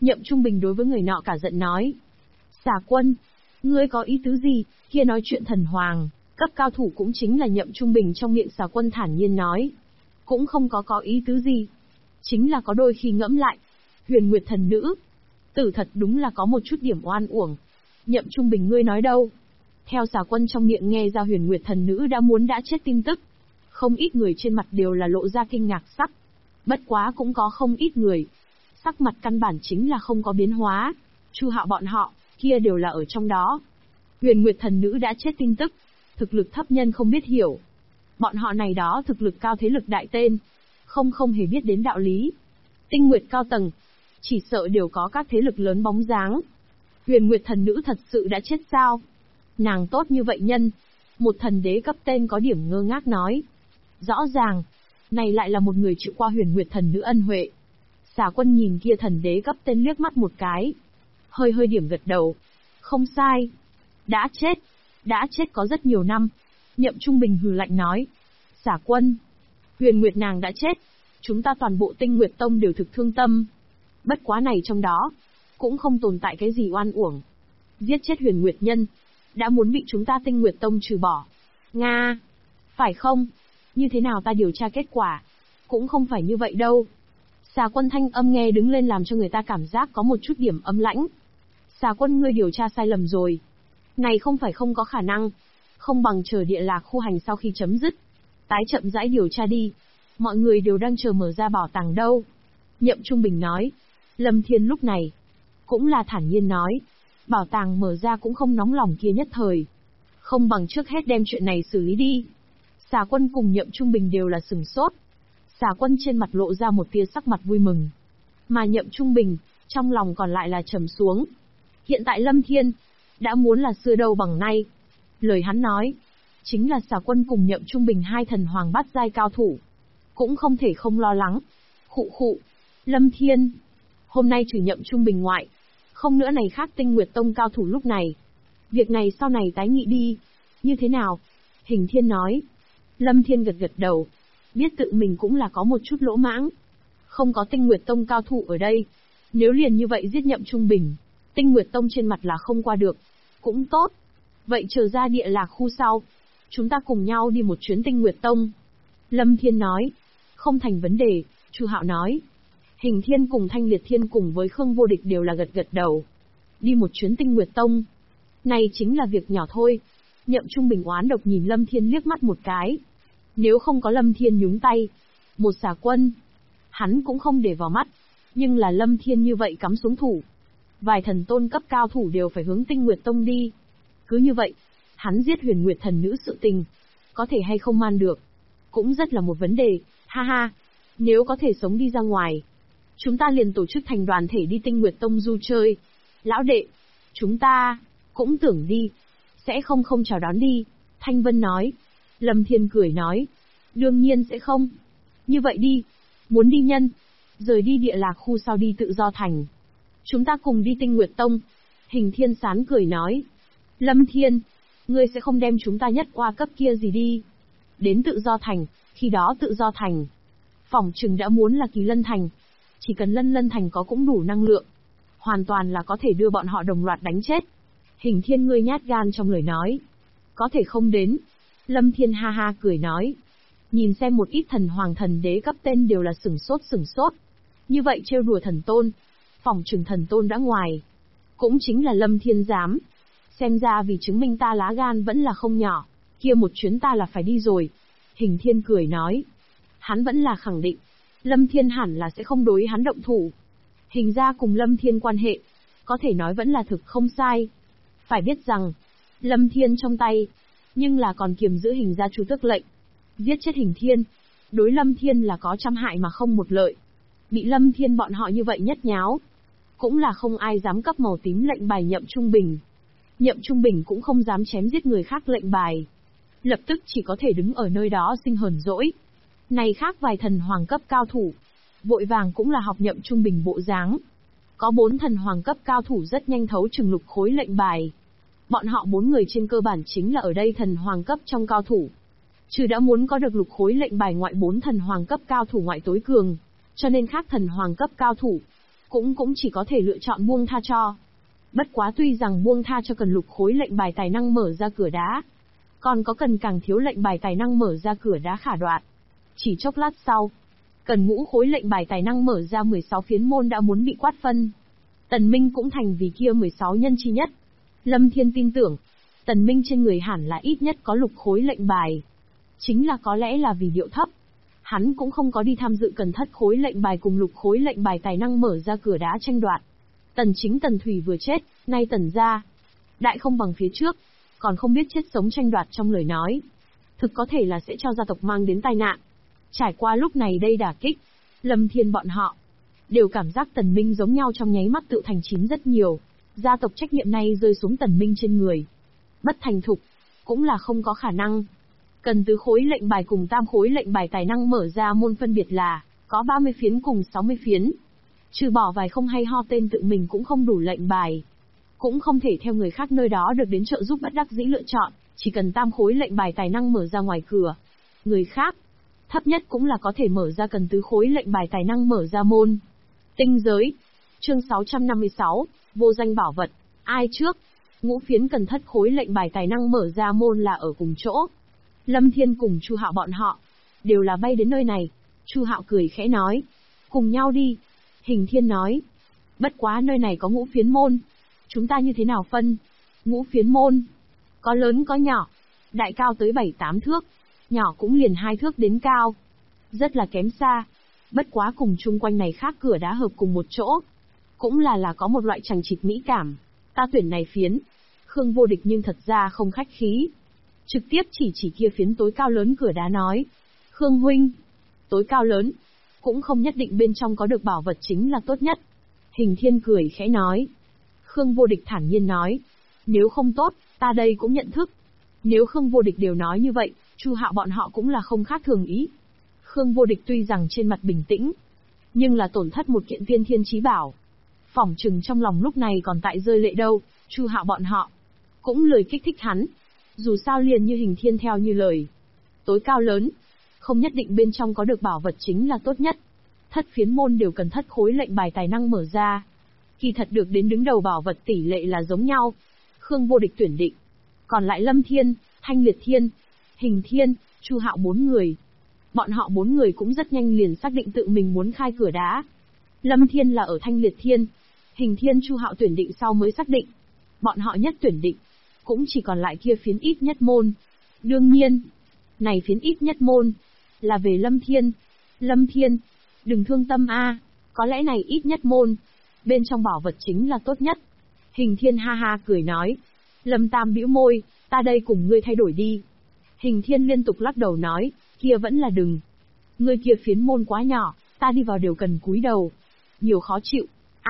Nhậm Trung Bình đối với người nọ cả giận nói. Xà Quân, ngươi có ý tứ gì? Kia nói chuyện thần hoàng, cấp cao thủ cũng chính là Nhậm Trung Bình trong miệng Xà Quân thản nhiên nói. Cũng không có ý tứ gì. Chính là có đôi khi ngẫm lại. Huyền Nguyệt thần nữ. Tử thật đúng là có một chút điểm oan uổng. Nhậm Trung Bình ngươi nói đâu? Theo Xà Quân trong miệng nghe ra Huyền Nguyệt thần nữ đã chết tin tức. Không ít người trên mặt đều là lộ ra kinh ngạc sắc. Bất quá cũng có không ít người. Sắc mặt căn bản chính là không có biến hóa. Chu Hạo bọn họ, kia đều là ở trong đó. Huyền Nguyệt thần nữ đã chết tin tức. Thực lực thấp nhân không biết hiểu. Bọn họ này đó thực lực cao thế lực đại tên. Không hề biết đến đạo lý. Tinh Nguyệt cao tầng. Chỉ sợ đều có các thế lực lớn bóng dáng. Huyền Nguyệt thần nữ thật sự đã chết sao? Nàng tốt như vậy nhân. Một thần đế cấp tên có điểm ngơ ngác nói. Rõ ràng. Này lại là một người chịu qua Huyền Nguyệt thần nữ ân huệ. Xà Quân nhìn kia thần đế cấp tên liếc mắt một cái. Hơi điểm gật đầu. Không sai. Đã chết có rất nhiều năm. Nhậm Trung Bình hừ lạnh nói. Xà Quân. Huyền Nguyệt nàng đã chết. Chúng ta toàn bộ Tinh Nguyệt Tông đều thực thương tâm. Bất quá này trong đó. Cũng không tồn tại cái gì oan uổng. Giết chết Huyền Nguyệt nhân. Đã muốn bị chúng ta Tinh Nguyệt Tông trừ bỏ. Nga. Phải không? Như thế nào ta điều tra kết quả? Cũng không phải như vậy đâu. Xà Quân thanh âm nghe đứng lên làm cho người ta cảm giác có một chút điểm âm lãnh. Xà Quân ngươi điều tra sai lầm rồi. Này không phải không có khả năng. Không bằng chờ địa lạc khu hành sau khi chấm dứt. Tái chậm rãi điều tra đi. Mọi người đều đang chờ mở ra bảo tàng đâu. Nhậm Trung Bình nói. Lâm Thiên lúc này cũng là thản nhiên nói. Bảo tàng mở ra cũng không nóng lòng kia nhất thời. Không bằng trước hết đem chuyện này xử lý đi. Xà Quân cùng Nhậm Trung Bình đều là sừng sốt. Xà Quân trên mặt lộ ra một tia sắc mặt vui mừng. Mà Nhậm Trung Bình, trong lòng còn lại là trầm xuống. Hiện tại Lâm Thiên, đã muốn là xưa đâu bằng nay. Lời hắn nói, chính là Xà Quân cùng Nhậm Trung Bình hai thần hoàng bát giai cao thủ. Cũng không thể không lo lắng. Khụ, Lâm Thiên. Hôm nay trừ Nhậm Trung Bình ngoại. Không nữa này khác Tinh Nguyệt Tông cao thủ lúc này. Việc này sau này tái nghị đi. Như thế nào? Hình Thiên nói. Lâm Thiên gật đầu. Biết tự mình cũng là có một chút lỗ mãng. Không có Tinh Nguyệt Tông cao thủ ở đây. Nếu liền như vậy giết Nhậm Trung Bình, Tinh Nguyệt Tông trên mặt là không qua được. Cũng tốt. Vậy chờ ra địa lạc khu sau. Chúng ta cùng nhau đi một chuyến Tinh Nguyệt Tông. Lâm Thiên nói. Không thành vấn đề, Chu Hạo nói. Hình Thiên cùng Thanh Liệt Thiên cùng với Khương Vô Địch đều là gật đầu. Đi một chuyến Tinh Nguyệt Tông. Này chính là việc nhỏ thôi. Nhậm Trung Bình oán độc nhìn Lâm Thiên liếc mắt một cái. Nếu không có Lâm Thiên nhúng tay, một Xà Quân, hắn cũng không để vào mắt. Nhưng là Lâm Thiên như vậy cắm xuống thủ. Vài thần tôn cấp cao thủ đều phải hướng Tinh Nguyệt Tông đi. Cứ như vậy, hắn giết Huyền Nguyệt thần nữ sự tình, có thể hay không man được, cũng rất là một vấn đề, ha. Nếu có thể sống đi ra ngoài, chúng ta liền tổ chức thành đoàn thể đi Tinh Nguyệt Tông du chơi. Lão đệ, chúng ta cũng tưởng đi, sẽ không chào đón đi. Thanh Vân nói. Lâm Thiên cười nói. Đương nhiên sẽ không. Như vậy đi. Muốn đi nhân. Rời đi địa lạc khu sau đi tự do thành. Chúng ta cùng đi Tinh Nguyệt Tông. Hình Thiên Sán cười nói. Lâm Thiên. Ngươi sẽ không đem chúng ta nhất qua cấp kia gì đi. Đến tự do thành. Khi đó tự do thành. Phỏng chừng đã muốn là Kỳ Lân Thành. Chỉ cần Lân Thành có cũng đủ năng lượng. Hoàn toàn là có thể đưa bọn họ đồng loạt đánh chết. Hình Thiên ngươi nhát gan trong lời nói. Có thể không đến. Lâm Thiên ha cười nói. Nhìn xem một ít thần hoàng thần đế cấp tên đều là sửng sốt. Như vậy trêu đùa thần tôn. Phỏng chừng thần tôn đã ngoài. Cũng chính là Lâm Thiên dám. Xem ra vì chứng minh ta lá gan vẫn là không nhỏ. Kia một chuyến ta là phải đi rồi. Hình Thiên cười nói. Hắn vẫn là khẳng định. Lâm Thiên hẳn là sẽ không đối hắn động thủ. Hình ra cùng Lâm Thiên quan hệ. Có thể nói vẫn là thực không sai. Phải biết rằng, Lâm Thiên trong tay, nhưng là còn kiềm giữ Hình gia chu tước lệnh. Giết chết Hình Thiên, đối Lâm Thiên là có trăm hại mà không một lợi. Bị Lâm Thiên bọn họ như vậy nhất nháo, cũng là không ai dám cấp màu tím lệnh bài Nhậm Trung Bình. Nhậm Trung Bình cũng không dám chém giết người khác lệnh bài. Lập tức chỉ có thể đứng ở nơi đó sinh hờn dỗi. Này khác vài thần hoàng cấp cao thủ, vội vàng cũng là học Nhậm Trung Bình bộ dáng. Có 4 thần hoàng cấp cao thủ rất nhanh thấu chừng lục khối lệnh bài. Bọn họ 4 người trên cơ bản chính là ở đây thần hoàng cấp trong cao thủ. Trừ đã muốn có được lục khối lệnh bài ngoại 4 thần hoàng cấp cao thủ ngoại tối cường, cho nên khác thần hoàng cấp cao thủ cũng chỉ có thể lựa chọn buông tha cho. Bất quá tuy rằng buông tha cho cần lục khối lệnh bài tài năng mở ra cửa đá, còn có cần càng thiếu lệnh bài tài năng mở ra cửa đá khả đoạn. Chỉ chốc lát sau, cần ngũ khối lệnh bài tài năng mở ra 16 phiến môn đã muốn bị quát phân. Tần Minh cũng thành vì kia 16 nhân chi nhất. Lâm Thiên tin tưởng, Tần Minh trên người hẳn là ít nhất có lục khối lệnh bài. Chính là có lẽ là vì điệu thấp, hắn cũng không có đi tham dự cần thất khối lệnh bài cùng lục khối lệnh bài tài năng mở ra cửa đá tranh đoạt. Tần Chính Tần Thủy vừa chết, nay Tần gia đại không bằng phía trước, còn không biết chết sống tranh đoạt trong lời nói. Thực có thể là sẽ cho gia tộc mang đến tai nạn. Trải qua lúc này đây đả kích, Lâm Thiên bọn họ đều cảm giác Tần Minh giống nhau trong nháy mắt tự thành chín rất nhiều. Gia tộc trách nhiệm này rơi xuống Tần Minh trên người. Bất thành thục, cũng là không có khả năng. Cần tứ khối lệnh bài cùng tam khối lệnh bài tài năng mở ra môn phân biệt là, có 30 phiến cùng 60 phiến. Trừ bỏ vài không hay ho tên tự mình cũng không đủ lệnh bài. Cũng không thể theo người khác nơi đó được đến trợ giúp bất đắc dĩ lựa chọn, chỉ cần tam khối lệnh bài tài năng mở ra ngoài cửa. Người khác, thấp nhất cũng là có thể mở ra cần tứ khối lệnh bài tài năng mở ra môn. Tinh giới. Chương 656, vô danh bảo vật. Ai trước? Ngũ phiến cần thất khối lệnh bài tài năng mở ra môn là ở cùng chỗ. Lâm Thiên cùng Chu Hạo bọn họ đều là bay đến nơi này. Chu Hạo cười khẽ nói, cùng nhau đi. Hình Thiên nói, bất quá nơi này có ngũ phiến môn, chúng ta như thế nào phân? Ngũ phiến môn, có lớn có nhỏ, đại cao tới 7-8 thước, nhỏ cũng liền 2 thước đến cao, rất là kém xa. Bất quá cùng chung quanh này khác cửa đá hợp cùng một chỗ, cũng là có một loại chằng chịt mỹ cảm. Ta tuyển này phiến. Khương Vô Địch nhưng thật ra không khách khí, trực tiếp chỉ kia phiến tối cao lớn cửa đá nói, Khương huynh, tối cao lớn, cũng không nhất định bên trong có được bảo vật chính là tốt nhất. Hình Thiên cười khẽ nói. Khương Vô Địch thản nhiên nói, nếu không tốt, ta đây cũng nhận thức. Nếu Khương Vô Địch đều nói như vậy, Chu Hạo bọn họ cũng là không khác thường ý. Khương Vô Địch tuy rằng trên mặt bình tĩnh, nhưng là tổn thất một kiện tiên thiên chí bảo. Phỏng chừng trong lòng lúc này còn tại rơi lệ đâu. Chu Hạo bọn họ cũng lười kích thích hắn. Dù sao liền như Hình Thiên theo như lời, tối cao lớn, không nhất định bên trong có được bảo vật chính là tốt nhất. Thất phiến môn đều cần thất khối lệnh bài tài năng mở ra. Kỳ thật được đến đứng đầu bảo vật tỷ lệ là giống nhau. Khương Vô Địch tuyển định. Còn lại Lâm Thiên, Thanh Liệt Thiên, Hình Thiên, Chu Hạo 4 người. Bọn họ 4 người cũng rất nhanh liền xác định tự mình muốn khai cửa đá. Lâm Thiên là ở Thanh Liệt Thiên, Hình Thiên Chu Hạo tuyển định sau mới xác định. Bọn họ nhất tuyển định, cũng chỉ còn lại kia phiến ít nhất môn. Đương nhiên, này phiến ít nhất môn, là về Lâm Thiên. Lâm Thiên, đừng thương tâm a, có lẽ này ít nhất môn, bên trong bảo vật chính là tốt nhất. Hình Thiên ha ha cười nói. Lâm Tam bĩu môi, ta đây cùng ngươi thay đổi đi. Hình Thiên liên tục lắc đầu nói, kia vẫn là đừng. Ngươi kia phiến môn quá nhỏ, ta đi vào đều cần cúi đầu. Nhiều khó chịu.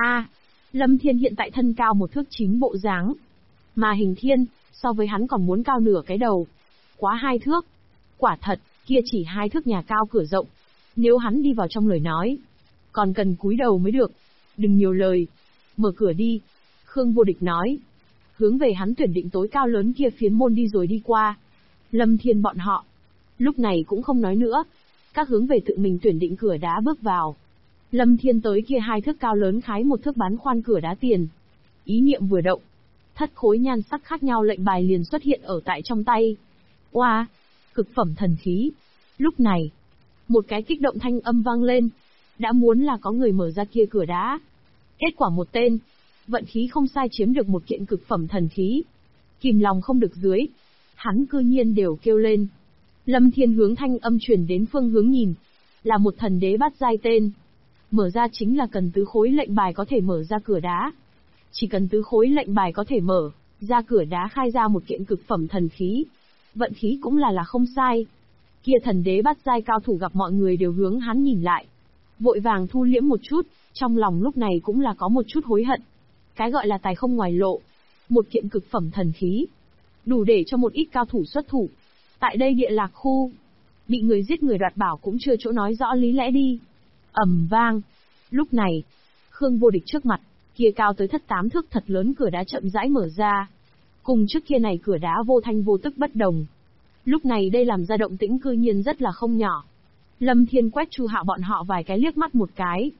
Lâm Thiên hiện tại thân cao 1 thước 9 bộ dáng. Mà Hình Thiên, so với hắn còn muốn cao nửa cái đầu. Quá 2 thước. Quả thật, kia chỉ 2 thước nhà cao cửa rộng. Nếu hắn đi vào trong lời nói, còn cần cúi đầu mới được. Đừng nhiều lời. Mở cửa đi. Khương Vô Địch nói. Hướng về hắn tuyển định tối cao lớn kia phiến môn đi rồi đi qua. Lâm Thiên bọn họ lúc này cũng không nói nữa. Các hướng về tự mình tuyển định cửa đá bước vào. Lâm Thiên tới kia 2 thước cao lớn khái 1 thước bán khoan cửa đá tiền. Ý niệm vừa động, thất khối nhan sắc khác nhau lệnh bài liền xuất hiện ở tại trong tay. Oa, cực phẩm thần khí. Lúc này, một cái kích động thanh âm vang lên. Đã muốn là có người mở ra kia cửa đá. Kết quả một tên, vận khí không sai chiếm được một kiện cực phẩm thần khí. Kìm lòng không được dưới, hắn cư nhiên đều kêu lên. Lâm Thiên hướng thanh âm truyền đến phương hướng nhìn, là một thần đế bát giai tên. Mở ra chính là cần tứ khối lệnh bài có thể mở ra cửa đá. Chỉ cần tứ khối lệnh bài có thể mở ra cửa đá khai ra một kiện cực phẩm thần khí. Vận khí cũng là không sai. Kia thần đế bát giai cao thủ gặp mọi người đều hướng hắn nhìn lại, vội vàng thu liễm một chút, trong lòng lúc này cũng là có một chút hối hận. Cái gọi là tài không ngoài lộ, một kiện cực phẩm thần khí, đủ để cho một ít cao thủ xuất thủ. Tại đây địa lạc khu, bị người giết người đoạt bảo cũng chưa chỗ nói rõ lý lẽ đi. Ầm vang. Lúc này, Khương Vô Địch trước mặt, kia cao tới thất 8 thước thật lớn cửa đá chậm rãi mở ra. Cùng trước kia này cửa đá vô thanh vô tức bất đồng. Lúc này đây làm ra động tĩnh cư nhiên rất là không nhỏ. Lâm Thiên quét Chu Hạo bọn họ vài cái liếc mắt một cái.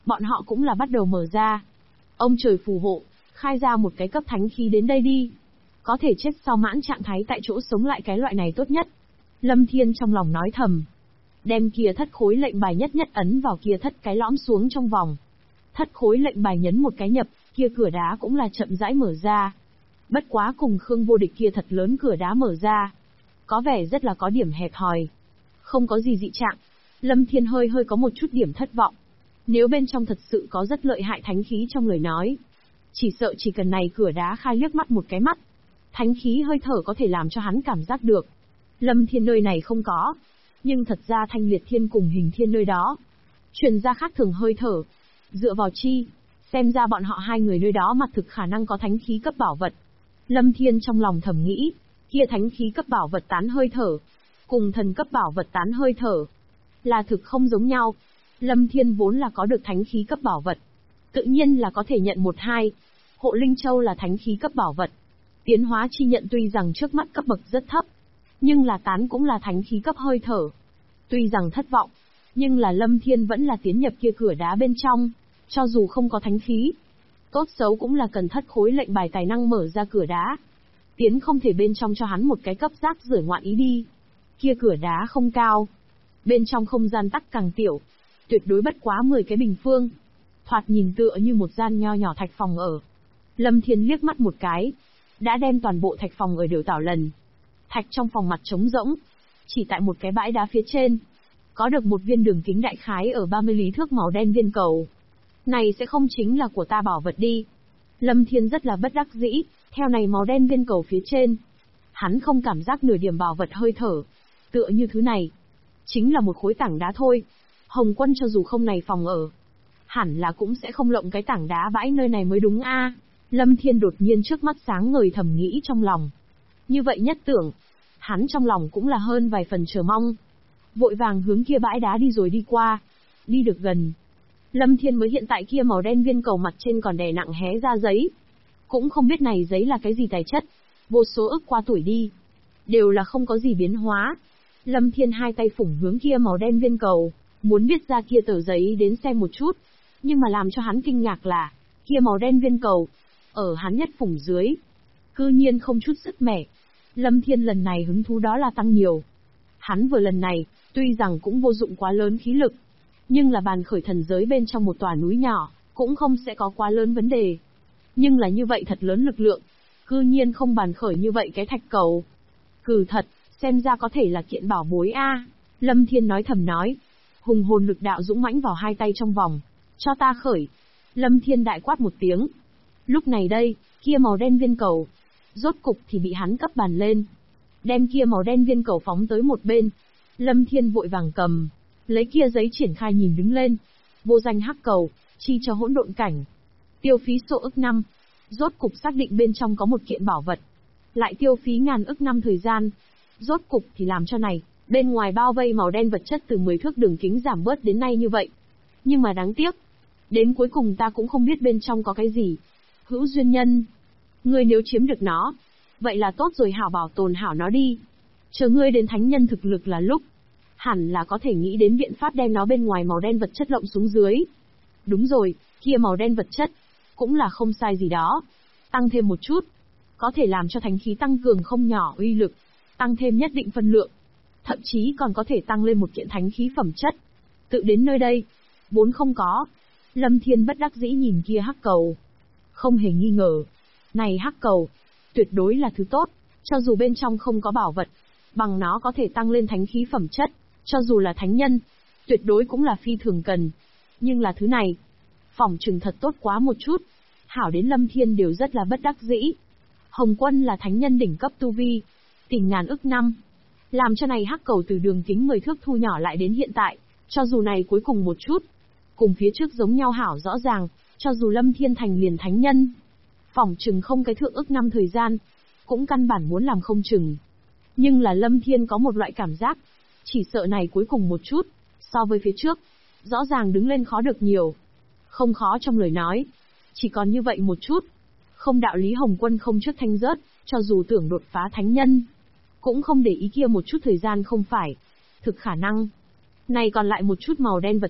bọn họ cũng là bắt đầu mở ra. Ông trời phù hộ, khai ra một cái cấp thánh khí đến đây đi. Có thể chết sau mãn trạng thái tại chỗ sống lại cái loại này tốt nhất. Lâm Thiên trong lòng nói thầm. Đem kia thất khối lệnh bài nhất nhất ấn vào kia thất cái lõm xuống trong vòng. Thất khối lệnh bài nhấn một cái nhập, kia cửa đá cũng là chậm rãi mở ra. Bất quá cùng Khương Vô Địch kia thật lớn cửa đá mở ra. Có vẻ rất là có điểm hẹp hòi. Không có gì dị trạng. Lâm Thiên hơi có một chút điểm thất vọng. Nếu bên trong thật sự có rất lợi hại thánh khí trong lời nói. Chỉ sợ chỉ cần này cửa đá khai liếc mắt một cái mắt. Thánh khí hơi thở có thể làm cho hắn cảm giác được. Lâm Thiên nơi này không có. Nhưng thật ra Thanh Liệt Thiên cùng Hình Thiên nơi đó. Truyền ra khác thường hơi thở. Dựa vào chi? Xem ra bọn họ hai người nơi đó mặt thực khả năng có thánh khí cấp bảo vật. Lâm Thiên trong lòng thầm nghĩ. Kia thánh khí cấp bảo vật tán hơi thở. Cùng thần cấp bảo vật tán hơi thở. Là thực không giống nhau. Lâm Thiên vốn là có được thánh khí cấp bảo vật. Tự nhiên là có thể nhận một hai. Hộ Linh Châu là thánh khí cấp bảo vật. Tiến hóa chi nhận tuy rằng trước mắt cấp bậc rất thấp. Nhưng là tán cũng là thánh khí cấp hơi thở. Tuy rằng thất vọng. Nhưng là Lâm Thiên vẫn là tiến nhập kia cửa đá bên trong. Cho dù không có thánh khí. Tốt xấu cũng là cần thất khối lệnh bài tài năng mở ra cửa đá. Tiến không thể bên trong cho hắn một cái cấp rác rưởi ngoạn ý đi. Kia cửa đá không cao. Bên trong không gian tắc càng tiểu. Tuyệt đối bất quá 10 cái bình phương. Thoạt nhìn tựa như một gian nho nhỏ thạch phòng ở. Lâm Thiên liếc mắt một cái. Đã đem toàn bộ thạch phòng ở đều tảo lần. Thạch trong phòng mặt trống rỗng. Chỉ tại một cái bãi đá phía trên. Có được một viên đường kính đại khái ở 30 lý thước màu đen viên cầu. Này sẽ không chính là của ta bảo vật đi. Lâm Thiên rất là bất đắc dĩ. Theo này màu đen viên cầu phía trên. Hắn không cảm giác nửa điểm bảo vật hơi thở. Tựa như thứ này. Chính là một khối tảng đá thôi. Hồng Quân cho dù không này phòng ở. Hẳn là cũng sẽ không lộng cái tảng đá bãi nơi này mới đúng a. Lâm Thiên đột nhiên trước mắt sáng ngời thầm nghĩ trong lòng. Như vậy nhất tưởng. Hắn trong lòng cũng là hơn vài phần chờ mong. Vội vàng hướng kia bãi đá đi rồi đi qua. Đi được gần. Lâm Thiên mới hiện tại kia màu đen viên cầu mặt trên còn đè nặng hé ra giấy. Cũng không biết này giấy là cái gì tài chất. Vô số ức qua tuổi đi. Đều là không có gì biến hóa. Lâm Thiên hai tay phủng hướng kia màu đen viên cầu. Muốn viết ra kia tờ giấy đến xem một chút. Nhưng mà làm cho hắn kinh ngạc là. Kia màu đen viên cầu. Ở hắn nhất phủng dưới. Cư nhiên không chút sức mẻ. Lâm Thiên lần này hứng thú đó là tăng nhiều. Hắn vừa lần này, tuy rằng cũng vô dụng quá lớn khí lực. Nhưng là bàn khởi thần giới bên trong một tòa núi nhỏ. Cũng không sẽ có quá lớn vấn đề. Nhưng là như vậy thật lớn lực lượng. Cư nhiên không bàn khởi như vậy cái thạch cầu. Cừ thật, xem ra có thể là kiện bảo bối a. Lâm Thiên nói thầm nói. Hùng hồn lực đạo dũng mãnh vào hai tay trong vòng. Cho ta khởi. Lâm Thiên đại quát một tiếng. Lúc này đây, kia màu đen viên cầu. Rốt cục thì bị hắn cấp bàn lên. Đem kia màu đen viên cầu phóng tới một bên. Lâm Thiên vội vàng cầm. Lấy kia giấy triển khai nhìn đứng lên. Vô danh hắc cầu, chi cho hỗn độn cảnh. Tiêu phí số ức năm. Rốt cục xác định bên trong có một kiện bảo vật. Lại tiêu phí ngàn ức năm thời gian. Rốt cục thì làm cho này, bên ngoài bao vây màu đen vật chất từ 10 thước đường kính giảm bớt đến nay như vậy. Nhưng mà đáng tiếc. Đến cuối cùng ta cũng không biết bên trong có cái gì. Hữu duyên nhân. Ngươi nếu chiếm được nó. Vậy là tốt rồi hảo bảo tồn hảo nó đi. Chờ ngươi đến thánh nhân thực lực là lúc. Hẳn là có thể nghĩ đến biện pháp đem nó bên ngoài màu đen vật chất lộng xuống dưới. Đúng rồi, kia màu đen vật chất. Cũng là không sai gì đó. Tăng thêm một chút. Có thể làm cho thánh khí tăng cường không nhỏ uy lực. Tăng thêm nhất định phân lượng. Thậm chí còn có thể tăng lên một kiện thánh khí phẩm chất. Tự đến nơi đây. Vốn không có. Lâm Thiên bất đắc dĩ nhìn kia hắc cầu. Không hề nghi ngờ. Này hắc cầu. Tuyệt đối là thứ tốt. Cho dù bên trong không có bảo vật. Bằng nó có thể tăng lên thánh khí phẩm chất. Cho dù là thánh nhân. Tuyệt đối cũng là phi thường cần. Nhưng là thứ này. Phỏng chừng thật tốt quá một chút. Hảo đến Lâm Thiên đều rất là bất đắc dĩ. Hồng Quân là thánh nhân đỉnh cấp tu vi. Tìm ngàn ức năm. Làm cho này hắc cầu từ đường kính 10 thước thu nhỏ lại đến hiện tại. Cho dù này cuối cùng một chút. Cùng phía trước giống nhau hảo rõ ràng. Cho dù Lâm Thiên thành liền thánh nhân. Phỏng chừng không cái thượng ức năm thời gian. Cũng căn bản muốn làm không chừng. Nhưng là Lâm Thiên có một loại cảm giác. Chỉ sợ này cuối cùng một chút. So với phía trước. Rõ ràng đứng lên khó được nhiều. Không khó trong lời nói. Chỉ còn như vậy một chút. Không đạo lý Hồng Quân không trước thanh rớt. Cho dù tưởng đột phá thánh nhân. Cũng không để ý kia một chút thời gian không phải. Thực khả năng. Này còn lại một chút màu đen vật chất.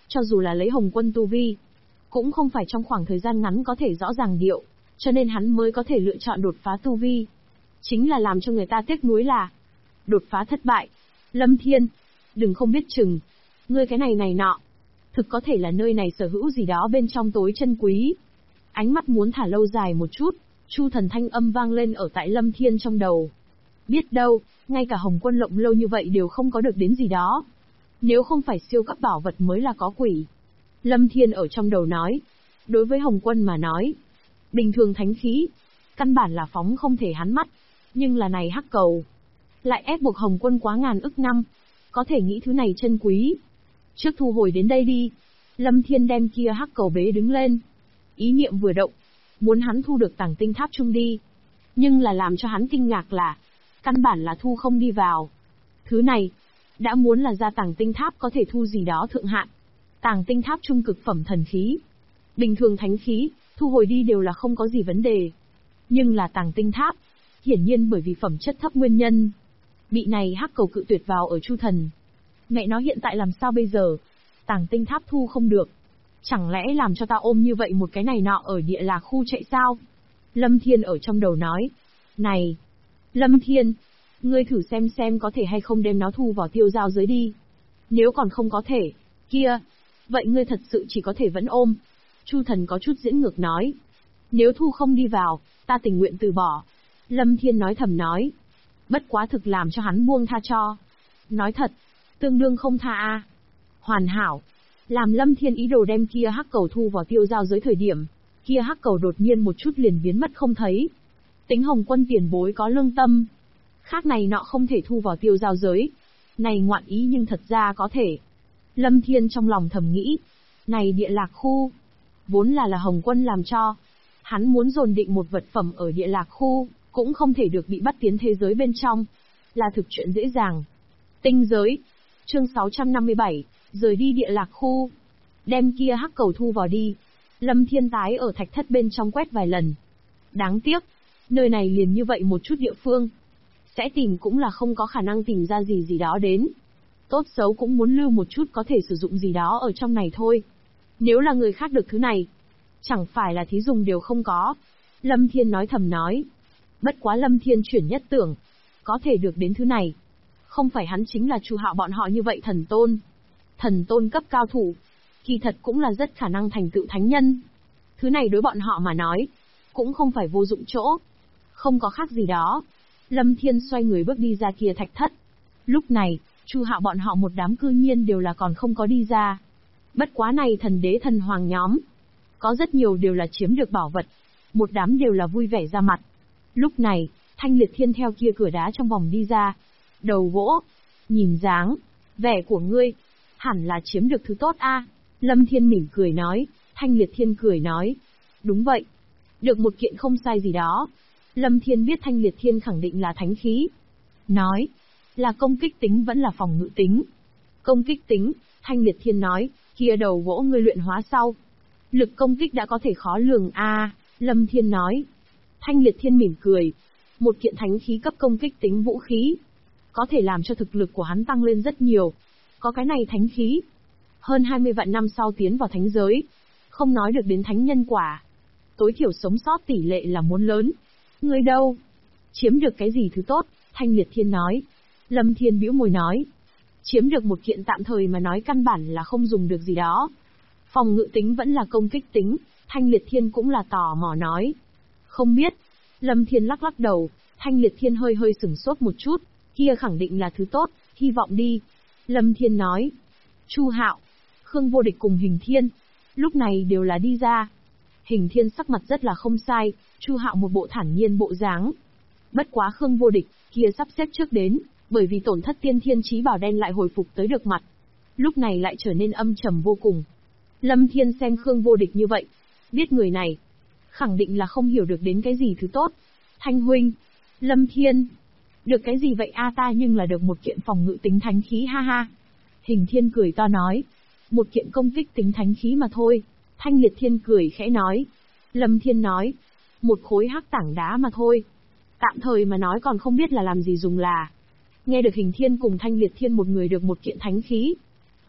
Cho dù là lấy Hồng Quân tu vi, cũng không phải trong khoảng thời gian ngắn có thể rõ ràng điệu, cho nên hắn mới có thể lựa chọn đột phá tu vi. Chính là làm cho người ta tiếc nuối là đột phá thất bại. Lâm Thiên, đừng không biết chừng, ngươi cái này nọ, thực có thể là nơi này sở hữu gì đó bên trong tối chân quý. Ánh mắt muốn thả lâu dài một chút, Chu Thần thanh âm vang lên ở tại Lâm Thiên trong đầu. Biết đâu, ngay cả Hồng Quân lộng lâu như vậy đều không có được đến gì đó. Nếu không phải siêu cấp bảo vật mới là có quỷ. Lâm Thiên ở trong đầu nói. Đối với Hồng Quân mà nói, bình thường thánh khí, căn bản là phóng không thể hắn mắt. Nhưng là này hắc cầu, lại ép buộc Hồng Quân quá ngàn ức năm. Có thể nghĩ thứ này chân quý. Trước thu hồi đến đây đi. Lâm Thiên đem kia hắc cầu bế đứng lên. Ý niệm vừa động, muốn hắn thu được tàng tinh tháp chung đi. Nhưng là làm cho hắn kinh ngạc là, căn bản là thu không đi vào. Thứ này, đã muốn là ra tàng tinh tháp có thể thu gì đó thượng hạn. Tàng tinh tháp trung cực phẩm thần khí. Bình thường thánh khí, thu hồi đi đều là không có gì vấn đề. Nhưng là tàng tinh tháp, hiển nhiên bởi vì phẩm chất thấp nguyên nhân. Bị này hắc cầu cự tuyệt vào ở Chu Thần. Mẹ nó hiện tại làm sao bây giờ? Tàng tinh tháp thu không được. Chẳng lẽ làm cho ta ôm như vậy một cái này nọ ở địa lạc khu chạy sao? Lâm Thiên ở trong đầu nói. Này! Lâm Thiên! Ngươi thử xem có thể hay không đem nó thu vào tiêu giao giới đi. Nếu còn không có thể, kia, vậy ngươi thật sự chỉ có thể vẫn ôm. Chu Thần có chút diễn ngược nói. Nếu thu không đi vào, ta tình nguyện từ bỏ. Lâm Thiên nói thầm nói. Bất quá thực làm cho hắn buông tha cho. Nói thật, tương đương không tha a. Hoàn hảo. Làm Lâm Thiên ý đồ đem kia hắc cầu thu vào tiêu giao giới thời điểm, kia hắc cầu đột nhiên một chút liền biến mất không thấy. Tính Hồng Quân tiền bối có lương tâm. Khác này nọ không thể thu vào tiêu giao giới. Này ngoạn ý nhưng thật ra có thể. Lâm Thiên trong lòng thầm nghĩ. Này địa lạc khu, vốn là Hồng Quân làm cho. Hắn muốn dồn định một vật phẩm ở địa lạc khu, cũng không thể được bị bắt tiến thế giới bên trong. Là thực chuyện dễ dàng. Tinh giới. Chương 657, rời đi địa lạc khu. Đem kia hắc cầu thu vào đi. Lâm Thiên tái ở thạch thất bên trong quét vài lần. Đáng tiếc, nơi này liền như vậy một chút địa phương. Sẽ tìm cũng là không có khả năng tìm ra gì đó đến. Tốt xấu cũng muốn lưu một chút có thể sử dụng gì đó ở trong này thôi. Nếu là người khác được thứ này, chẳng phải là thí dùng đều không có. Lâm Thiên nói thầm nói. Bất quá Lâm Thiên chuyển nhất tưởng, có thể được đến thứ này. Không phải hắn chính là Chu Hạo bọn họ như vậy thần tôn. Thần tôn cấp cao thủ, kỳ thật cũng là rất khả năng thành tựu thánh nhân. Thứ này đối bọn họ mà nói, cũng không phải vô dụng chỗ. Không có khác gì đó. Lâm Thiên xoay người bước đi ra kia thạch thất. Lúc này, Chu Hạo bọn họ một đám cư nhiên đều là còn không có đi ra. Bất quá này thần đế thần hoàng nhóm, có rất nhiều đều là chiếm được bảo vật. Một đám đều là vui vẻ ra mặt. Lúc này, Thanh Liệt Thiên theo kia cửa đá trong vòng đi ra. Đầu gỗ, nhìn dáng, vẻ của ngươi, hẳn là chiếm được thứ tốt a. Lâm Thiên mỉm cười nói. Thanh Liệt Thiên cười nói. Đúng vậy. Được một kiện không sai gì đó. Lâm Thiên biết Thanh Liệt Thiên khẳng định là thánh khí. Nói. Là công kích tính vẫn là phòng ngự tính. Công kích tính, Thanh Liệt Thiên nói. Kia đầu gỗ ngươi luyện hóa sau, lực công kích đã có thể khó lường a. Lâm Thiên nói. Thanh Liệt Thiên mỉm cười. Một kiện thánh khí cấp công kích tính vũ khí, có thể làm cho thực lực của hắn tăng lên rất nhiều. Có cái này thánh khí, hơn 20 vạn năm sau tiến vào thánh giới, không nói được đến thánh nhân quả, tối thiểu sống sót tỷ lệ là muốn lớn. Ngươi đâu? Chiếm được cái gì thứ tốt? Thanh Liệt Thiên nói. Lâm Thiên bĩu môi nói. Chiếm được một kiện tạm thời mà nói căn bản là không dùng được gì đó. Phòng ngự tính vẫn là công kích tính, Thanh Liệt Thiên cũng là tò mò nói. Không biết. Lâm Thiên lắc lắc đầu, Thanh Liệt Thiên hơi sửng sốt một chút, kia khẳng định là thứ tốt, hy vọng đi. Lâm Thiên nói. Chu Hạo, Khương Vô Địch cùng Hình Thiên, lúc này đều là đi ra. Hình Thiên sắc mặt rất là không sai, Chu Hạo một bộ thản nhiên bộ dáng. Bất quá Khương Vô Địch, kia sắp xếp trước đến, bởi vì tổn thất tiên thiên chí bảo đen lại hồi phục tới được mặt. Lúc này lại trở nên âm trầm vô cùng. Lâm Thiên xem Khương Vô Địch như vậy, biết người này khẳng định là không hiểu được đến cái gì thứ tốt. Thanh huynh, Lâm Thiên, được cái gì vậy a? Ta nhưng là được một kiện phòng ngự tính thánh khí ha ha. Hình Thiên cười to nói. Một kiện công kích tính thánh khí mà thôi. Thanh Liệt Thiên cười khẽ nói. Lâm Thiên nói. Một khối hắc tảng đá mà thôi. Tạm thời mà nói còn không biết là làm gì dùng là. Nghe được Hình Thiên cùng Thanh Liệt Thiên một người được một kiện thánh khí.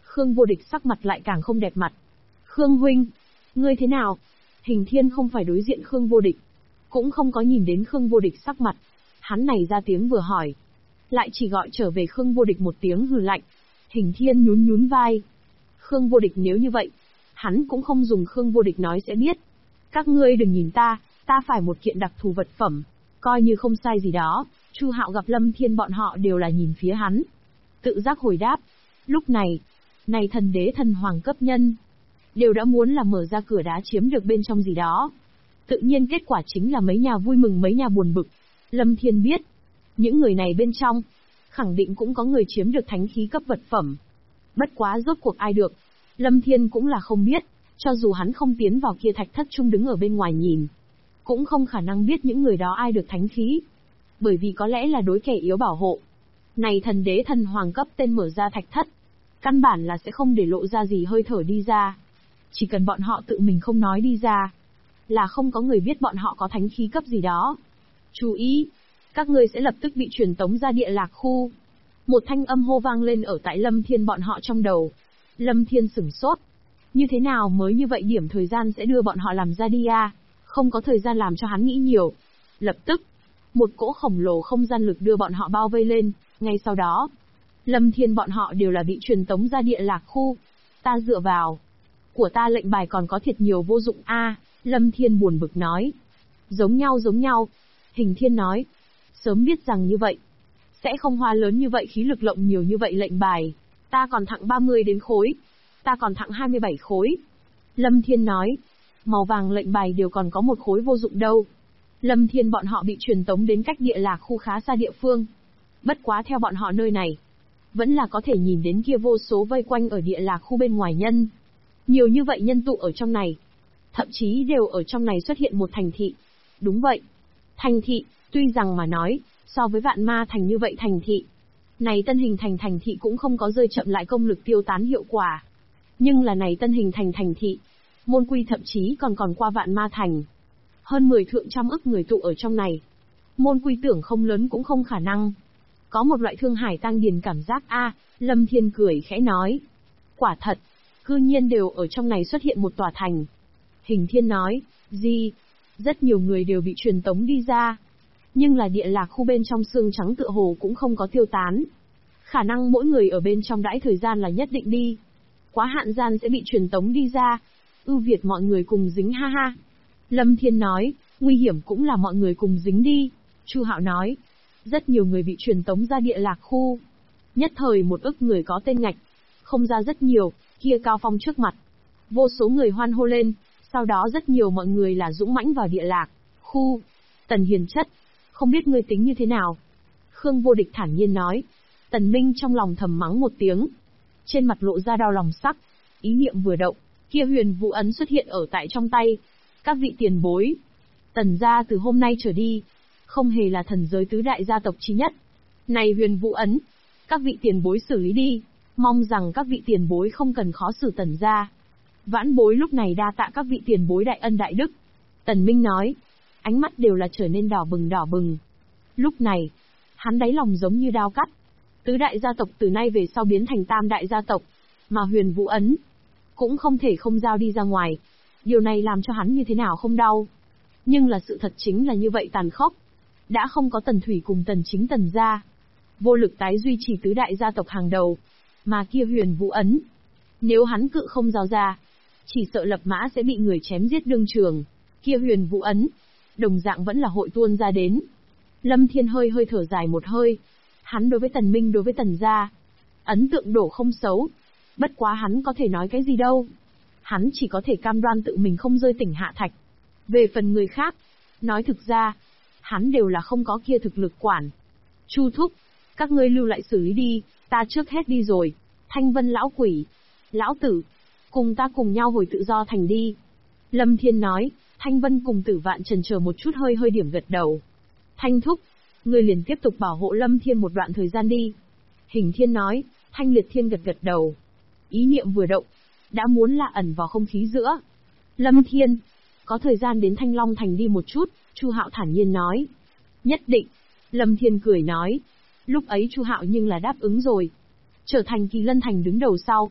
Khương Vô Địch sắc mặt lại càng không đẹp mặt. Khương huynh, ngươi thế nào? Hình Thiên không phải đối diện Khương Vô Địch, cũng không có nhìn đến Khương Vô Địch sắc mặt. Hắn này ra tiếng vừa hỏi, lại chỉ gọi trở về Khương Vô Địch một tiếng hừ lạnh. Hình Thiên nhún nhún vai. Khương Vô Địch nếu như vậy, hắn cũng không dùng Khương Vô Địch nói sẽ biết. Các ngươi đừng nhìn ta phải một kiện đặc thù vật phẩm, coi như không sai gì đó. Chu Hạo gặp Lâm Thiên bọn họ đều là nhìn phía hắn, tự giác hồi đáp. Lúc này thần đế thần hoàng cấp nhân đều đã muốn là mở ra cửa đá chiếm được bên trong gì đó. Tự nhiên kết quả chính là mấy nhà vui mừng mấy nhà buồn bực. Lâm Thiên biết, những người này bên trong, khẳng định cũng có người chiếm được thánh khí cấp vật phẩm. Bất quá rốt cuộc ai được, Lâm Thiên cũng là không biết, cho dù hắn không tiến vào kia thạch thất trung đứng ở bên ngoài nhìn, cũng không khả năng biết những người đó ai được thánh khí. Bởi vì có lẽ là đối kẻ yếu bảo hộ. Này thần đế thần hoàng cấp tên mở ra thạch thất, căn bản là sẽ không để lộ ra gì hơi thở đi ra. Chỉ cần bọn họ tự mình không nói đi ra, là không có người biết bọn họ có thánh khí cấp gì đó. Chú ý, các ngươi sẽ lập tức bị truyền tống ra địa lạc khu. Một thanh âm hô vang lên ở tại Lâm Thiên bọn họ trong đầu. Lâm Thiên sửng sốt. Như thế nào mới như vậy điểm thời gian sẽ đưa bọn họ làm ra đi à? Không có thời gian làm cho hắn nghĩ nhiều. Lập tức, một cỗ khổng lồ không gian lực đưa bọn họ bao vây lên. Ngay sau đó, Lâm Thiên bọn họ đều là bị truyền tống ra địa lạc khu. Ta dựa vào của ta lệnh bài còn có thiệt nhiều vô dụng a. Lâm Thiên buồn bực nói. Giống nhau. Hình Thiên nói. Sớm biết rằng như vậy, sẽ không hoa lớn như vậy khí lực lộng nhiều như vậy lệnh bài. Ta còn thặng 30 đến khối. Ta còn thặng 27 khối. Lâm Thiên nói. Màu vàng lệnh bài đều còn có một khối vô dụng đâu. Lâm Thiên bọn họ bị truyền tống đến cách địa lạc khu khá xa địa phương. Bất quá theo bọn họ nơi này, vẫn là có thể nhìn đến kia vô số vây quanh ở địa lạc khu bên ngoài nhân. Nhiều như vậy nhân tụ ở trong này. Thậm chí đều ở trong này xuất hiện một thành thị. Đúng vậy. Thành thị, tuy rằng mà nói, so với Vạn Ma Thành như vậy thành thị, này tân hình thành thị cũng không có rơi chậm lại công lực tiêu tán hiệu quả. Nhưng là này tân hình thành thị, môn quy thậm chí còn qua Vạn Ma Thành. Hơn 10 thượng trăm ức người tụ ở trong này. Môn quy tưởng không lớn cũng không khả năng. Có một loại thương hải tăng điền cảm giác a. Lâm Thiên cười khẽ nói. Quả thật, cư nhiên đều ở trong này xuất hiện một tòa thành. Hình Thiên nói, gì? Rất nhiều người đều bị truyền tống đi ra. Nhưng là địa lạc khu bên trong xương trắng tựa hồ cũng không có tiêu tán. Khả năng mỗi người ở bên trong đãi thời gian là nhất định đi. Quá hạn gian sẽ bị truyền tống đi ra. Ưu việt mọi người cùng dính ha ha. Lâm Thiên nói, nguy hiểm cũng là mọi người cùng dính đi. Chu Hạo nói, rất nhiều người bị truyền tống ra địa lạc khu. Nhất thời 1 ức người có tên ngạch. Không ra rất nhiều, kia cao phong trước mặt. Vô số người hoan hô lên, sau đó rất nhiều mọi người là dũng mãnh vào địa lạc khu. Tần Hiền chất, không biết ngươi tính như thế nào? Khương Vô Địch thản nhiên nói. Tần Minh trong lòng thầm mắng một tiếng. Trên mặt lộ ra đau lòng sắc. Ý niệm vừa động, kia huyền vũ ấn xuất hiện ở tại trong tay. Các vị tiền bối, Tần gia từ hôm nay trở đi, không hề là thần giới tứ đại gia tộc chi nhất. Này huyền vũ ấn, các vị tiền bối xử lý đi, mong rằng các vị tiền bối không cần khó xử Tần gia. Vãn bối lúc này đa tạ các vị tiền bối đại ân đại đức. Tần Minh nói, ánh mắt đều là trở nên đỏ bừng. Lúc này, hắn đáy lòng giống như đao cắt. Tứ đại gia tộc từ nay về sau biến thành tam đại gia tộc, mà huyền vũ ấn cũng không thể không giao đi ra ngoài. Điều này làm cho hắn như thế nào không đau. Nhưng là sự thật chính là như vậy tàn khốc. Đã không có Tần Thủy cùng Tần Chính Tần gia, vô lực tái duy trì tứ đại gia tộc hàng đầu. Mà kia huyền vũ ấn, nếu hắn cự không giao ra, chỉ sợ lập mã sẽ bị người chém giết đương trường. Kia huyền vũ ấn, đồng dạng vẫn là hội tuôn ra đến. Lâm Thiên hơi thở dài một hơi. Hắn đối với Tần Minh đối với Tần gia, ấn tượng đổ không xấu. Bất quá hắn có thể nói cái gì đâu. Hắn chỉ có thể cam đoan tự mình không rơi tỉnh hạ thạch. Về phần người khác, nói thực ra, hắn đều là không có kia thực lực quản. Chu thúc, các ngươi lưu lại xử lý đi, ta trước hết đi rồi. Thanh Vân lão quỷ, lão tử, cùng ta cùng nhau hồi tự do thành đi. Lâm Thiên nói. Thanh Vân cùng Tử Vạn chần chờ một chút hơi điểm gật đầu. Thanh thúc, ngươi liền tiếp tục bảo hộ Lâm Thiên một đoạn thời gian đi. Hình Thiên nói. Thanh Liệt Thiên gật đầu. Ý niệm vừa động, đã muốn là ẩn vào không khí giữa. Lâm Thiên, có thời gian đến Thanh Long Thành đi một chút, Chu Hạo thản nhiên nói. Nhất định. Lâm Thiên cười nói. Lúc ấy Chu Hạo nhưng là đáp ứng rồi. Trở thành Kỳ Lân Thành đứng đầu sau.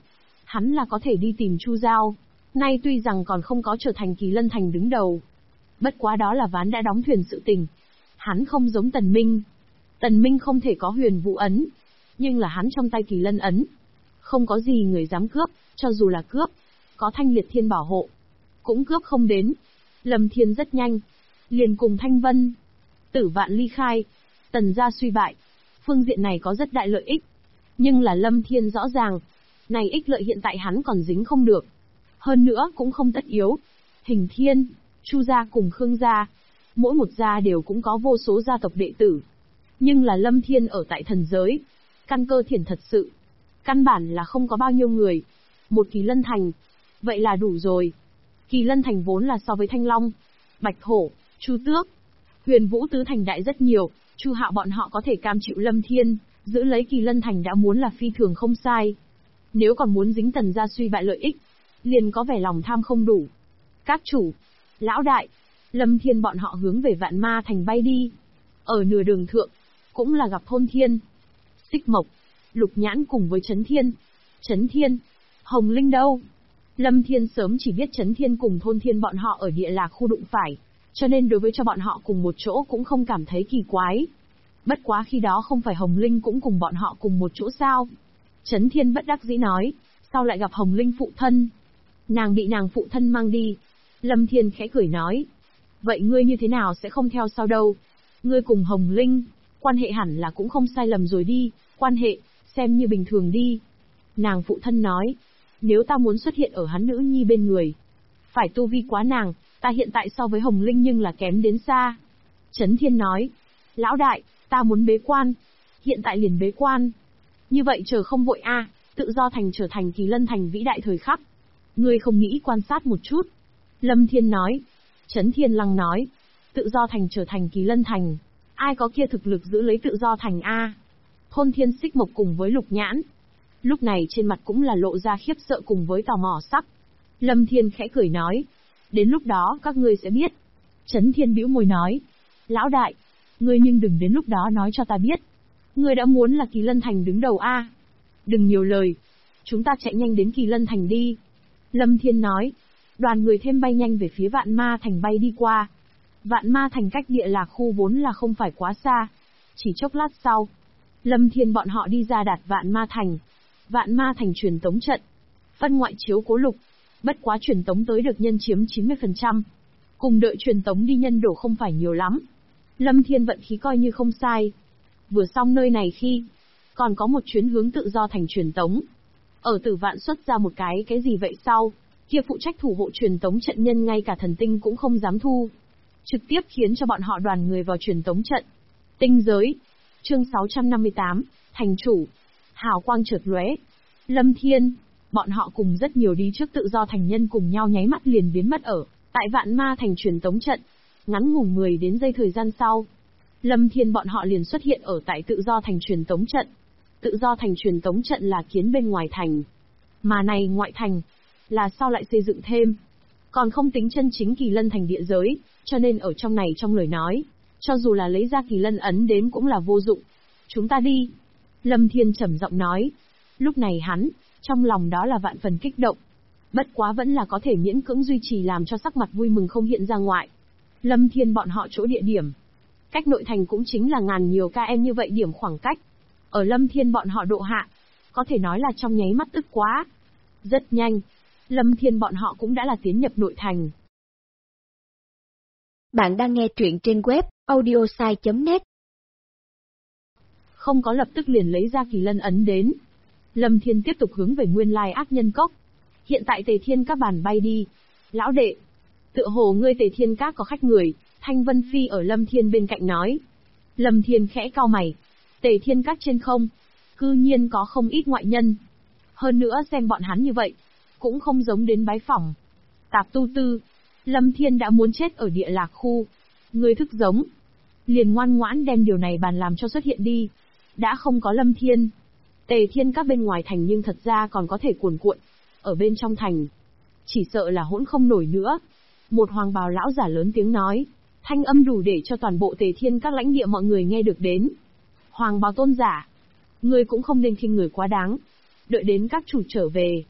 hắn là có thể đi tìm Chu Giao. Nay tuy rằng còn không có trở thành Kỳ Lân Thành đứng đầu. Bất quá đó là ván đã đóng thuyền sự tình. Hắn không giống Tần Minh. Tần Minh không thể có Huyền Vũ ấn. Nhưng là hắn trong tay Kỳ Lân ấn. Không có gì người dám cướp, cho dù là cướp. Có Thanh Liệt Thiên bảo hộ. Cũng cướp không đến. Lâm Thiên rất nhanh. Liền cùng Thanh Vân. Tử Vạn ly khai. Tần gia suy bại. Phương diện này có rất đại lợi ích. Nhưng là Lâm Thiên rõ ràng. Này ích lợi hiện tại hắn còn dính không được. Hơn nữa cũng không tất yếu. Hình Thiên, Chu gia cùng Khương gia. Mỗi một gia đều cũng có vô số gia tộc đệ tử. Nhưng là Lâm Thiên ở tại thần giới. Căn cơ thiển thật sự. Căn bản là không có bao nhiêu người. Một Kỳ Lân Thành. Vậy là đủ rồi. Kỳ Lân Thành vốn là so với Thanh Long, Bạch Hổ, Chu Tước, Huyền Vũ tứ thành đại rất nhiều. Chu Hạo bọn họ có thể cam chịu Lâm Thiên, giữ lấy Kỳ Lân Thành đã muốn là phi thường không sai. Nếu còn muốn dính Tần gia suy bại lợi ích, liền có vẻ lòng tham không đủ. Các chủ, lão đại, Lâm Thiên bọn họ hướng về Vạn Ma Thành bay đi. Ở nửa đường thượng, cũng là gặp Thôn Thiên, Xích Mộc, Lục Nhãn cùng với Chấn Thiên. Chấn Thiên, Hồng Linh đâu? Lâm Thiên sớm chỉ biết Chấn Thiên cùng Thôn Thiên bọn họ ở địa lạc khu đụng phải, cho nên đối với cho bọn họ cùng một chỗ cũng không cảm thấy kỳ quái. Bất quá khi đó không phải Hồng Linh cũng cùng bọn họ cùng một chỗ sao? Chấn Thiên bất đắc dĩ nói, sao lại gặp Hồng Linh phụ thân? Nàng bị nàng phụ thân mang đi. Lâm Thiên khẽ cười nói, vậy ngươi như thế nào sẽ không theo sau đâu? Ngươi cùng Hồng Linh, quan hệ hẳn là cũng không sai lầm rồi đi, quan hệ, xem như bình thường đi. Nàng phụ thân nói, nếu ta muốn xuất hiện ở hắn nữ nhi bên người, phải tu vi quá nàng, ta hiện tại so với Hồng Linh nhưng là kém đến xa. Chấn Thiên nói, lão đại, ta muốn bế quan, hiện tại liền bế quan. Như vậy chờ không vội tự do thành trở thành Kỳ Lân Thành vĩ đại thời khắc. Ngươi không nghĩ quan sát một chút. Lâm Thiên nói. Chấn Thiên Lăng nói, tự do thành trở thành Kỳ Lân Thành. Ai có kia thực lực giữ lấy tự do thành Thôn Thiên Xích Mộc cùng với Lục Nhãn. Lúc này trên mặt cũng là lộ ra khiếp sợ cùng với tò mò sắc. Lâm Thiên khẽ cười nói, đến lúc đó các ngươi sẽ biết. Chấn Thiên bĩu môi nói, lão đại, ngươi nhưng đừng đến lúc đó nói cho ta biết. Ngươi đã muốn là Kỳ Lân Thành đứng đầu Đừng nhiều lời. Chúng ta chạy nhanh đến Kỳ Lân Thành đi. Lâm Thiên nói. Đoàn người thêm bay nhanh về phía Vạn Ma Thành bay đi qua. Vạn Ma Thành cách địa lạc khu vốn là không phải quá xa. Chỉ chốc lát sau, Lâm Thiên bọn họ đi ra đạt Vạn Ma Thành. Vạn Ma Thành truyền tống trận. Phân ngoại chiếu cố lục. Bất quá truyền tống tới được nhân chiếm 90%. Cùng đợi truyền tống đi nhân đổ không phải nhiều lắm. Lâm Thiên vận khí coi như không sai. Vừa xong nơi này khi, còn có một chuyến hướng tự do thành truyền tống. Ở Tử Vạn xuất ra một cái gì vậy sau, kia phụ trách thủ hộ truyền tống trận nhân ngay cả thần tinh cũng không dám thu. Trực tiếp khiến cho bọn họ đoàn người vào truyền tống trận. Tinh giới. Chương 658, thành chủ. Hào quang chợt lóe. Lâm Thiên, bọn họ cùng rất nhiều đi trước tự do thành nhân cùng nhau nháy mắt liền biến mất ở tại Vạn Ma Thành truyền tống trận. Ngắn ngủn 10 đến giây thời gian sau, Lâm Thiên bọn họ liền xuất hiện ở tại tự do thành truyền tống trận. Tự do thành truyền tống trận là kiến bên ngoài thành. Mà này ngoại thành, là sao lại xây dựng thêm. Còn không tính chân chính Kỳ Lân Thành địa giới, cho nên ở trong này trong lời nói, cho dù là lấy ra Kỳ Lân ấn đến cũng là vô dụng. Chúng ta đi. Lâm Thiên trầm giọng nói. Lúc này hắn, trong lòng đó là vạn phần kích động. Bất quá vẫn là có thể miễn cưỡng duy trì làm cho sắc mặt vui mừng không hiện ra ngoại. Lâm Thiên bọn họ chỗ địa điểm. Cách nội thành cũng chính là ngàn nhiều km như vậy điểm khoảng cách. Ở Lâm Thiên bọn họ độ hạ, có thể nói là trong nháy mắt tức quá. Rất nhanh, Lâm Thiên bọn họ cũng đã là tiến nhập nội thành. Bạn đang nghe truyện trên web audiosai.net. Không có lập tức liền lấy ra Kỳ Lân ấn đến. Lâm Thiên tiếp tục hướng về nguyên lai ác nhân cốc. Hiện tại Tề Thiên các bàn bay đi. Lão đệ, tựa hồ ngươi Tề Thiên các có khách người. Thanh Vân Phi ở Lâm Thiên bên cạnh nói. Lâm Thiên khẽ cau mày. Tề Thiên các trên không, cư nhiên có không ít ngoại nhân. Hơn nữa xem bọn hắn như vậy, cũng không giống đến bái phỏng. Tạp tu tư, Lâm Thiên đã muốn chết ở địa lạc khu. Ngươi thức giống. Liền ngoan ngoãn đem điều này bàn làm cho xuất hiện đi. Đã không có Lâm Thiên. Tề Thiên các bên ngoài thành nhưng thật ra còn có thể cuồn cuộn. Ở bên trong thành, chỉ sợ là hỗn không nổi nữa. Một hoàng bào lão giả lớn tiếng nói. Thanh âm đủ để cho toàn bộ Tề Thiên các lãnh địa mọi người nghe được đến. Hoàng bào tôn giả, ngươi cũng không nên khinh người quá đáng. Đợi đến các chủ trở về,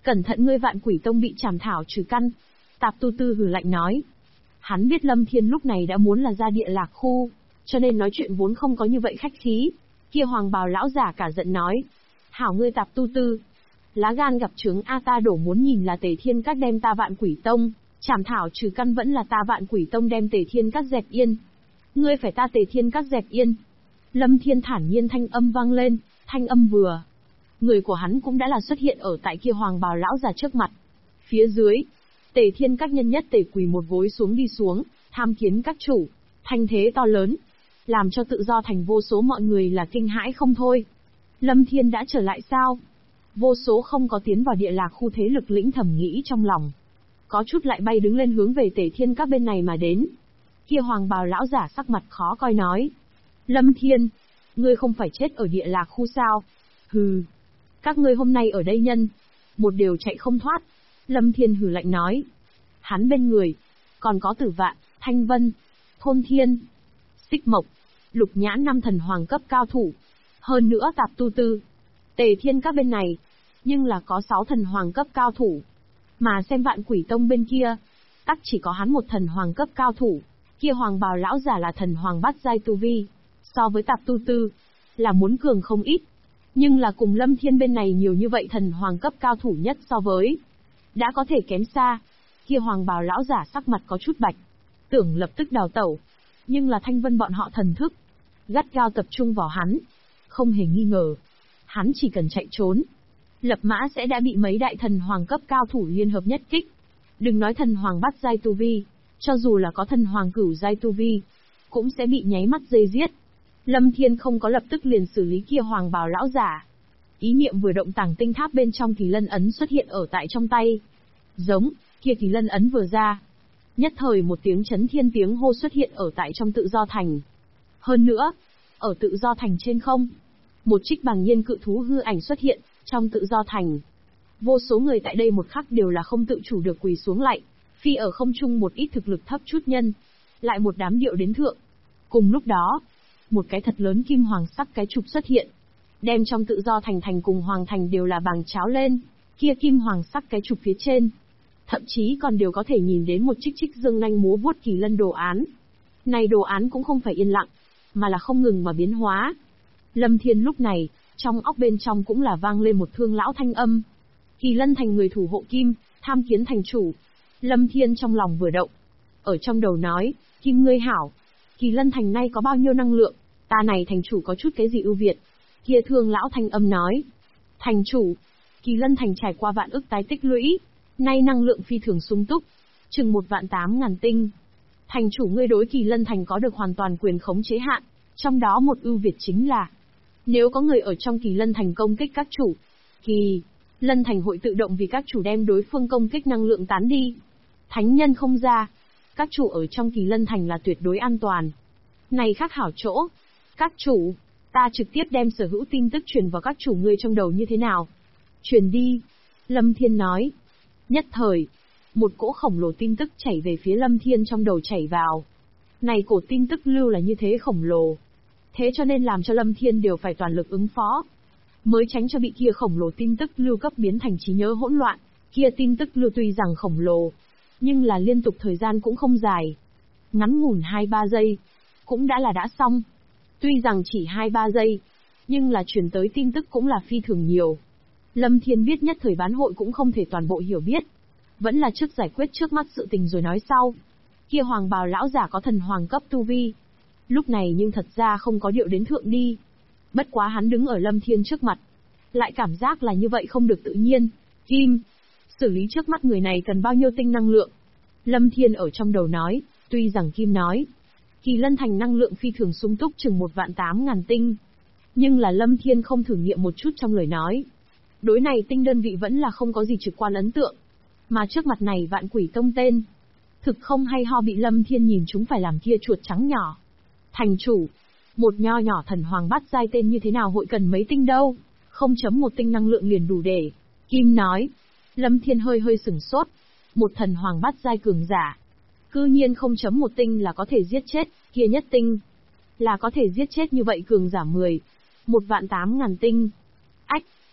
Cẩn thận ngươi Vạn Quỷ Tông bị chảm thảo trừ căn. Tạp Tu Tư hừ lạnh nói. Hắn biết Lâm Thiên lúc này đã muốn là ra địa lạc khu, cho nên nói chuyện vốn không có như vậy khách khí. Kia hoàng bào lão giả cả giận nói. Hảo ngươi Tạp Tu Tư. Lá gan gặp trướng A, ta đổ muốn nhìn là Tề Thiên Các đem ta Vạn Quỷ Tông chảm thảo trừ căn, vẫn là ta Vạn Quỷ Tông đem Tề Thiên Các dẹp yên. Ngươi phải ta Tề Thiên Các dẹp yên. Lâm Thiên thản nhiên thanh âm vang lên, thanh âm vừa. Người của hắn cũng đã là xuất hiện ở tại kia hoàng bào lão già trước mặt. Phía dưới, Tề Thiên Các nhân nhất tề quỳ một gối xuống đi xuống, tham kiến các chủ. Thanh thế to lớn, làm cho Tự Do Thành vô số mọi người là kinh hãi không thôi. Lâm Thiên đã trở lại sao? Vô số không có tiến vào địa lạc khu thế lực lĩnh thầm nghĩ trong lòng. Có chút lại bay đứng lên hướng về Tề Thiên Các bên này mà đến. Kia hoàng bào lão giả sắc mặt khó coi nói. Lâm Thiên, ngươi không phải chết ở địa lạc khu sao? Hừ, các ngươi hôm nay ở đây nhân, một điều chạy không thoát. Lâm Thiên hừ lạnh nói. Hắn bên người, còn có Tử Vạn, Thanh Vân, Thôn Thiên, Xích Mộc, Lục Nhãn 5 thần hoàng cấp cao thủ. Hơn nữa Tạp Tu Tư, Tề Thiên Các bên này, nhưng là có 6 thần hoàng cấp cao thủ. Mà xem Vạn Quỷ Tông bên kia, tắc chỉ có hắn một thần hoàng cấp cao thủ. Kia hoàng bào lão giả là thần hoàng bát giai tu vi, so với Tạp Tu Tư, là muốn cường không ít. Nhưng là cùng Lâm Thiên bên này nhiều như vậy thần hoàng cấp cao thủ nhất so với, đã có thể kém xa. Kia hoàng bào lão giả sắc mặt có chút bạch, tưởng lập tức đào tẩu. Nhưng là Thanh Vân bọn họ thần thức, gắt gao tập trung vào hắn. Không hề nghi ngờ, hắn chỉ cần chạy trốn, lập mã sẽ đã bị mấy đại thần hoàng cấp cao thủ liên hợp nhất kích. Đừng nói thần hoàng bát giai tu vi, cho dù là có thần hoàng cửu giai tu vi, cũng sẽ bị nháy mắt dây giết. Lâm Thiên không có lập tức liền xử lý kia hoàng bào lão giả. Ý niệm vừa động, Tàng Tinh Tháp bên trong Kỳ Lân ấn xuất hiện ở tại trong tay. Giống, kia Kỳ Lân ấn vừa ra, nhất thời một tiếng chấn thiên tiếng hô xuất hiện ở tại trong Tự Do Thành. Hơn nữa, ở Tự Do Thành trên không, một trích bàng nhiên cự thú hư ảnh xuất hiện trong Tự Do Thành. Vô số người tại đây một khắc đều là không tự chủ được quỳ xuống lạy, phi ở không trung một ít thực lực thấp chút nhân, lại một đám điệu đến thượng. Cùng lúc đó, một cái thật lớn kim hoàng sắc cái trục xuất hiện, đem trong Tự Do Thành thành cùng hoàng thành đều là bàng cháo lên. Kia kim hoàng sắc cái trục phía trên, thậm chí còn đều có thể nhìn đến một trích dương nanh múa vuốt kỳ lân đồ án. Này đồ án cũng không phải yên lặng, mà là không ngừng mà biến hóa. Lâm Thiên lúc này, trong óc bên trong cũng là vang lên một thương lão thanh âm. Kỳ Lân Thành người thủ hộ kim, tham kiến thành chủ. Lâm Thiên trong lòng vừa động, ở trong đầu nói, Kim ngươi hảo, Kỳ Lân Thành nay có bao nhiêu năng lượng, ta này thành chủ có chút cái gì ưu việt. Kia thương lão thanh âm nói, thành chủ, Kỳ Lân Thành trải qua vạn ức tái tích lũy, nay năng lượng phi thường sung túc, chừng 1.800.000 tinh. Thành chủ ngươi đối Kỳ Lân Thành có được hoàn toàn quyền khống chế hạn, trong đó một ưu việt chính là, nếu có người ở trong Kỳ Lân Thành công kích các chủ, Kỳ Lân Thành hội tự động vì các chủ đem đối phương công kích năng lượng tán đi. Thánh nhân không ra, các chủ ở trong Kỳ Lân Thành là tuyệt đối an toàn. Này khác hảo chỗ, các chủ, ta trực tiếp đem sở hữu tin tức truyền vào các chủ ngươi trong đầu như thế nào? Truyền đi, Lâm Thiên nói. Nhất thời, một cỗ khổng lồ tin tức chảy về phía Lâm Thiên trong đầu chảy vào. Này cổ tin tức lưu là như thế khổng lồ. Thế cho nên làm cho Lâm Thiên đều phải toàn lực ứng phó, mới tránh cho bị kia khổng lồ tin tức lưu cấp biến thành trí nhớ hỗn loạn. Kia tin tức lưu tuy rằng khổng lồ, nhưng là liên tục thời gian cũng không dài. Ngắn ngủn 2-3 giây, cũng đã xong. Tuy rằng chỉ 2-3 giây, nhưng là truyền tới tin tức cũng là phi thường nhiều. Lâm Thiên biết nhất thời bán hội cũng không thể toàn bộ hiểu biết. Vẫn là trước giải quyết trước mắt sự tình rồi nói sau. Kia hoàng bào lão giả có thần hoàng cấp tu vi. Lúc này nhưng thật ra không có điệu đến thượng đi. Bất quá hắn đứng ở Lâm Thiên trước mặt, lại cảm giác là như vậy không được tự nhiên. Kim, xử lý trước mắt người này cần bao nhiêu tinh năng lượng? Lâm Thiên ở trong đầu nói, tuy rằng Kim nói, Kỳ Lân Thành năng lượng phi thường sung túc chừng 1.800.000 tinh. Nhưng là Lâm Thiên không thử nghiệm một chút trong lời nói. Đối này tinh đơn vị vẫn là không có gì trực quan ấn tượng. Mà trước mặt này Vạn Quỷ Tông tên, thực không hay ho bị Lâm Thiên nhìn chúng phải làm kia chuột trắng nhỏ. Thành chủ, một nho nhỏ thần hoàng bát giai tên như thế nào hội cần mấy tinh đâu, 0.1 tinh năng lượng liền đủ để. Kim nói. Lâm Thiên hơi sửng sốt, một thần hoàng bát giai cường giả, cư nhiên 0.1 tinh là có thể giết chết, kia nhất tinh là có thể giết chết như vậy cường giả 1.800.000 tinh. Ách,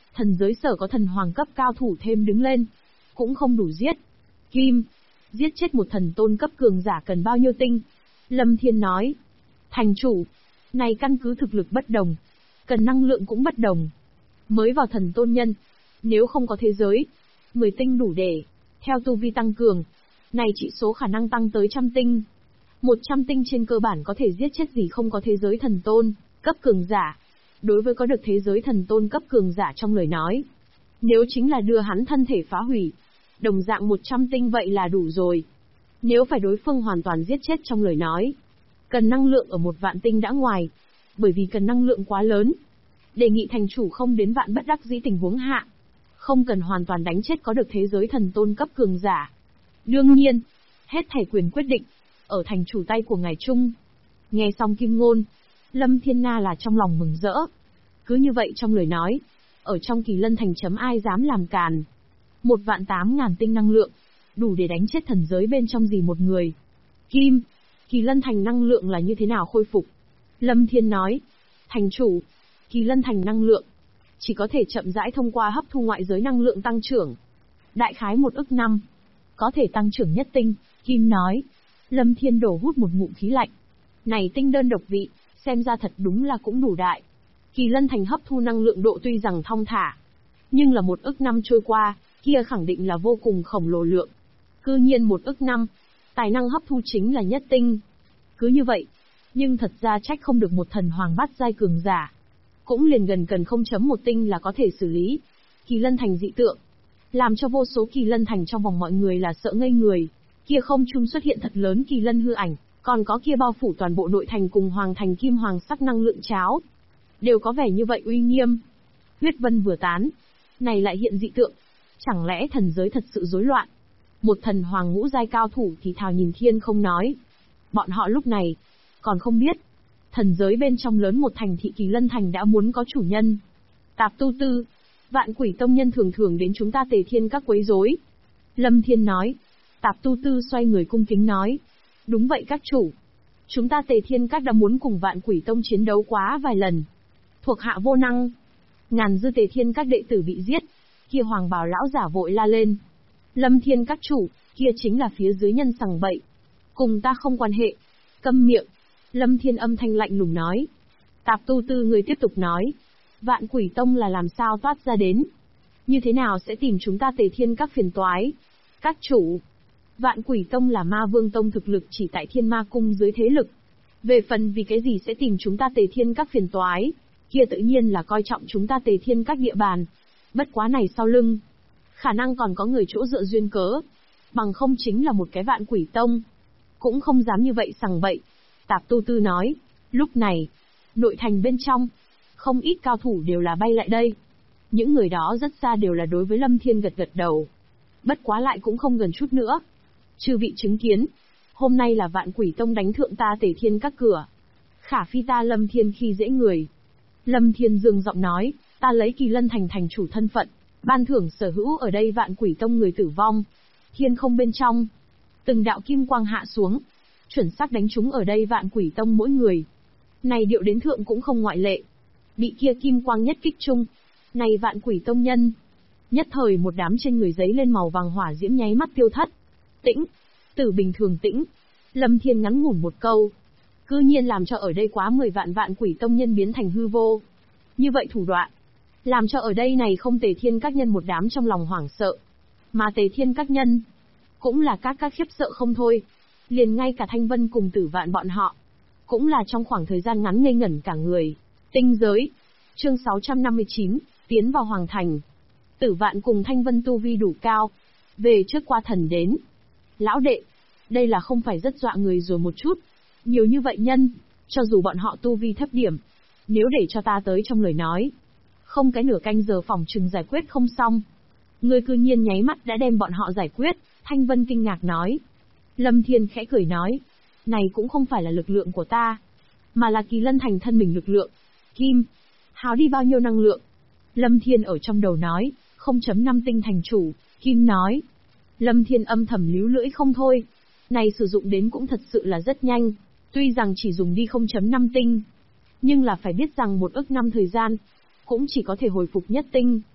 Thần giới sở có thần hoàng cấp cao thủ thêm đứng lên. Cũng không đủ giết. Kim. Giết chết một thần tôn cấp cường giả cần bao nhiêu tinh? Lâm Thiên nói. Thành chủ. Này căn cứ thực lực bất đồng. Cần năng lượng cũng bất đồng. Mới vào thần tôn nhân. Nếu không có thế giới. 10 tinh đủ để. Theo tu vi tăng cường. Này chỉ số khả năng tăng tới 100 tinh. 100 tinh trên cơ bản có thể giết chết gì không có thế giới thần tôn, cấp cường giả. Đối với có được thế giới thần tôn cấp cường giả trong lời nói. Nếu chính là đưa hắn thân thể phá hủy. Đồng dạng 100 tinh vậy là đủ rồi. Nếu phải đối phương hoàn toàn giết chết trong lời nói. Cần năng lượng ở 1 vạn tinh đã ngoài. Bởi vì cần năng lượng quá lớn. Đề nghị thành chủ không đến vạn bất đắc dĩ tình huống hạ. Không cần hoàn toàn đánh chết có được thế giới thần tôn cấp cường giả. Đương nhiên, hết thảy quyền quyết định, ở thành chủ tay của ngài Trung. Nghe xong Kim Ngôn, Lâm Thiên Na là trong lòng mừng rỡ. Cứ như vậy trong lời nói, ở trong Kỳ Lân Thành chấm ai dám làm càn. 1.800.000 tinh năng lượng, đủ để đánh chết thần giới bên trong gì một người. Kim, Kỳ Lân Thành năng lượng là như thế nào khôi phục? Lâm Thiên nói, thành chủ, Kỳ Lân Thành năng lượng, chỉ có thể chậm rãi thông qua hấp thu ngoại giới năng lượng tăng trưởng. Đại khái 1 ức năm, có thể tăng trưởng nhất tinh, Kim nói. Lâm Thiên đổ hút một ngụm khí lạnh. Này tinh đơn độc vị, xem ra thật đúng là cũng đủ đại. Kỳ Lân Thành hấp thu năng lượng độ tuy rằng thong thả, nhưng là 1 ức năm trôi qua, kia khẳng định là vô cùng khổng lồ lượng. Cư nhiên 1 ức năm, tài năng hấp thu chính là nhất tinh. Cứ như vậy, nhưng thật ra trách không được một thần hoàng bát giai cường giả. Cũng liền gần cần 0.1 tinh là có thể xử lý. Kỳ Lân Thành dị tượng, làm cho vô số Kỳ Lân Thành trong vòng mọi người là sợ ngây người. Kia không trung xuất hiện thật lớn Kỳ Lân hư ảnh, còn có kia bao phủ toàn bộ nội thành cùng hoàng thành kim hoàng sắc năng lượng cháo. Đều có vẻ như vậy uy nghiêm. Huyết vân vừa tán, này lại hiện dị tượng. Chẳng lẽ thần giới thật sự rối loạn? Một thần hoàng ngũ giai cao thủ thì thào nhìn thiên không nói. Bọn họ lúc này, còn không biết. Thần giới bên trong lớn một thành thị Kỳ Lân Thành đã muốn có chủ nhân. Tạp Tu Tư, Vạn Quỷ Tông nhân thường thường đến chúng ta Tề Thiên các quấy rối. Lâm Thiên nói. Tạp Tu Tư xoay người cung kính nói. Đúng vậy các chủ. Chúng ta Tề Thiên các đã muốn cùng Vạn Quỷ Tông chiến đấu quá vài lần. Thuộc hạ vô năng. Ngàn dư Tề Thiên các đệ tử bị giết. Kia hoàng bào lão giả vội la lên. Lâm Thiên các chủ, kia chính là phía dưới nhân sằng bậy. Cùng ta không quan hệ. Câm miệng. Lâm Thiên âm thanh lạnh lùng nói. Tạp Tu Tư người tiếp tục nói. Vạn Quỷ Tông là làm sao toát ra đến? Như thế nào sẽ tìm chúng ta Tề Thiên các phiền toái? Các chủ. Vạn Quỷ Tông là ma vương tông thực lực chỉ tại Thiên Ma Cung dưới thế lực. Về phần vì cái gì sẽ tìm chúng ta Tề Thiên các phiền toái, kia tự nhiên là coi trọng chúng ta Tề Thiên các địa bàn. Bất quá này sau lưng, khả năng còn có người chỗ dựa duyên cớ. Bằng không chính là một cái Vạn Quỷ Tông. Cũng không dám như vậy sằng bậy. Tạp Tu Tư nói. Lúc này, nội thành bên trong, không ít cao thủ đều là bay lại đây. Những người đó rất xa đều là đối với Lâm Thiên gật gật đầu. Bất quá lại cũng không gần chút nữa. Chư vị chứng kiến, hôm nay là Vạn Quỷ Tông đánh thượng ta Tề Thiên các cửa. Khả phi ta Lâm Thiên khi dễ người. Lâm Thiên dương giọng nói, ta lấy Kỳ Lân Thành thành chủ thân phận, ban thưởng sở hữu ở đây Vạn Quỷ Tông người tử vong. Thiên không bên trong, từng đạo kim quang hạ xuống, chuẩn xác đánh trúng ở đây Vạn Quỷ Tông mỗi người. Này điệu đến thượng cũng không ngoại lệ. Bị kia kim quang nhất kích chung. Này Vạn Quỷ Tông nhân. Nhất thời một đám trên người giấy lên màu vàng hỏa diễm nháy mắt tiêu thất. Tĩnh. Tử bình thường tĩnh. Lâm Thiên ngắn ngủn một câu. Cư nhiên làm cho ở đây quá 10 vạn Vạn Quỷ Tông nhân biến thành hư vô. Như vậy thủ đoạn, làm cho ở đây này không Tề Thiên các nhân một đám trong lòng hoảng sợ. Mà Tề Thiên các nhân, cũng là các khiếp sợ không thôi. Liền ngay cả Thanh Vân cùng Tử Vạn bọn họ, cũng là trong khoảng thời gian ngắn ngây ngẩn cả người. Tinh giới. Chương 659, tiến vào Hoàng Thành. Tử Vạn cùng Thanh Vân tu vi đủ cao. Về trước qua thần đến. Lão đệ, đây là không phải rất dọa người rồi một chút. Nhiều như vậy nhân, cho dù bọn họ tu vi thấp điểm, nếu để cho ta tới trong lời nói, không cái nửa canh giờ phỏng chừng giải quyết không xong. Người cư nhiên nháy mắt đã đem bọn họ giải quyết, Thanh Vân kinh ngạc nói. Lâm Thiên khẽ cười nói, này cũng không phải là lực lượng của ta, mà là Kỳ Lân Thành thân mình lực lượng. Kim, háo đi bao nhiêu năng lượng? Lâm Thiên ở trong đầu nói, 0.5 tinh thành chủ, Kim nói. Lâm Thiên âm thầm líu lưỡi không thôi. Này sử dụng đến cũng thật sự là rất nhanh, tuy rằng chỉ dùng đi 0.5 tinh, nhưng là phải biết rằng 1 ức năm thời gian, cũng chỉ có thể hồi phục nhất tinh.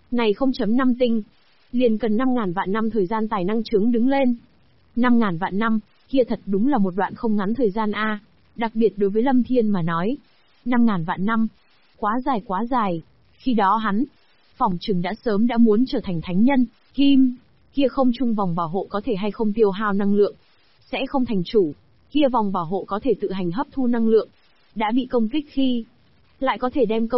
Này 0.5 tinh, liền cần 5.000 vạn năm thời gian tài năng trướng đứng lên. 5.000 vạn năm, kia thật đúng là một đoạn không ngắn thời gian a, đặc biệt đối với Lâm Thiên mà nói. 5.000 vạn năm, quá dài, khi đó hắn, phỏng chừng đã sớm đã muốn trở thành thánh nhân, kim, kia không trung vòng bảo hộ có thể hay không tiêu hao năng lượng, sẽ không thành chủ, kia vòng bảo hộ có thể tự hành hấp thu năng lượng, đã bị công kích khi, lại có thể đem công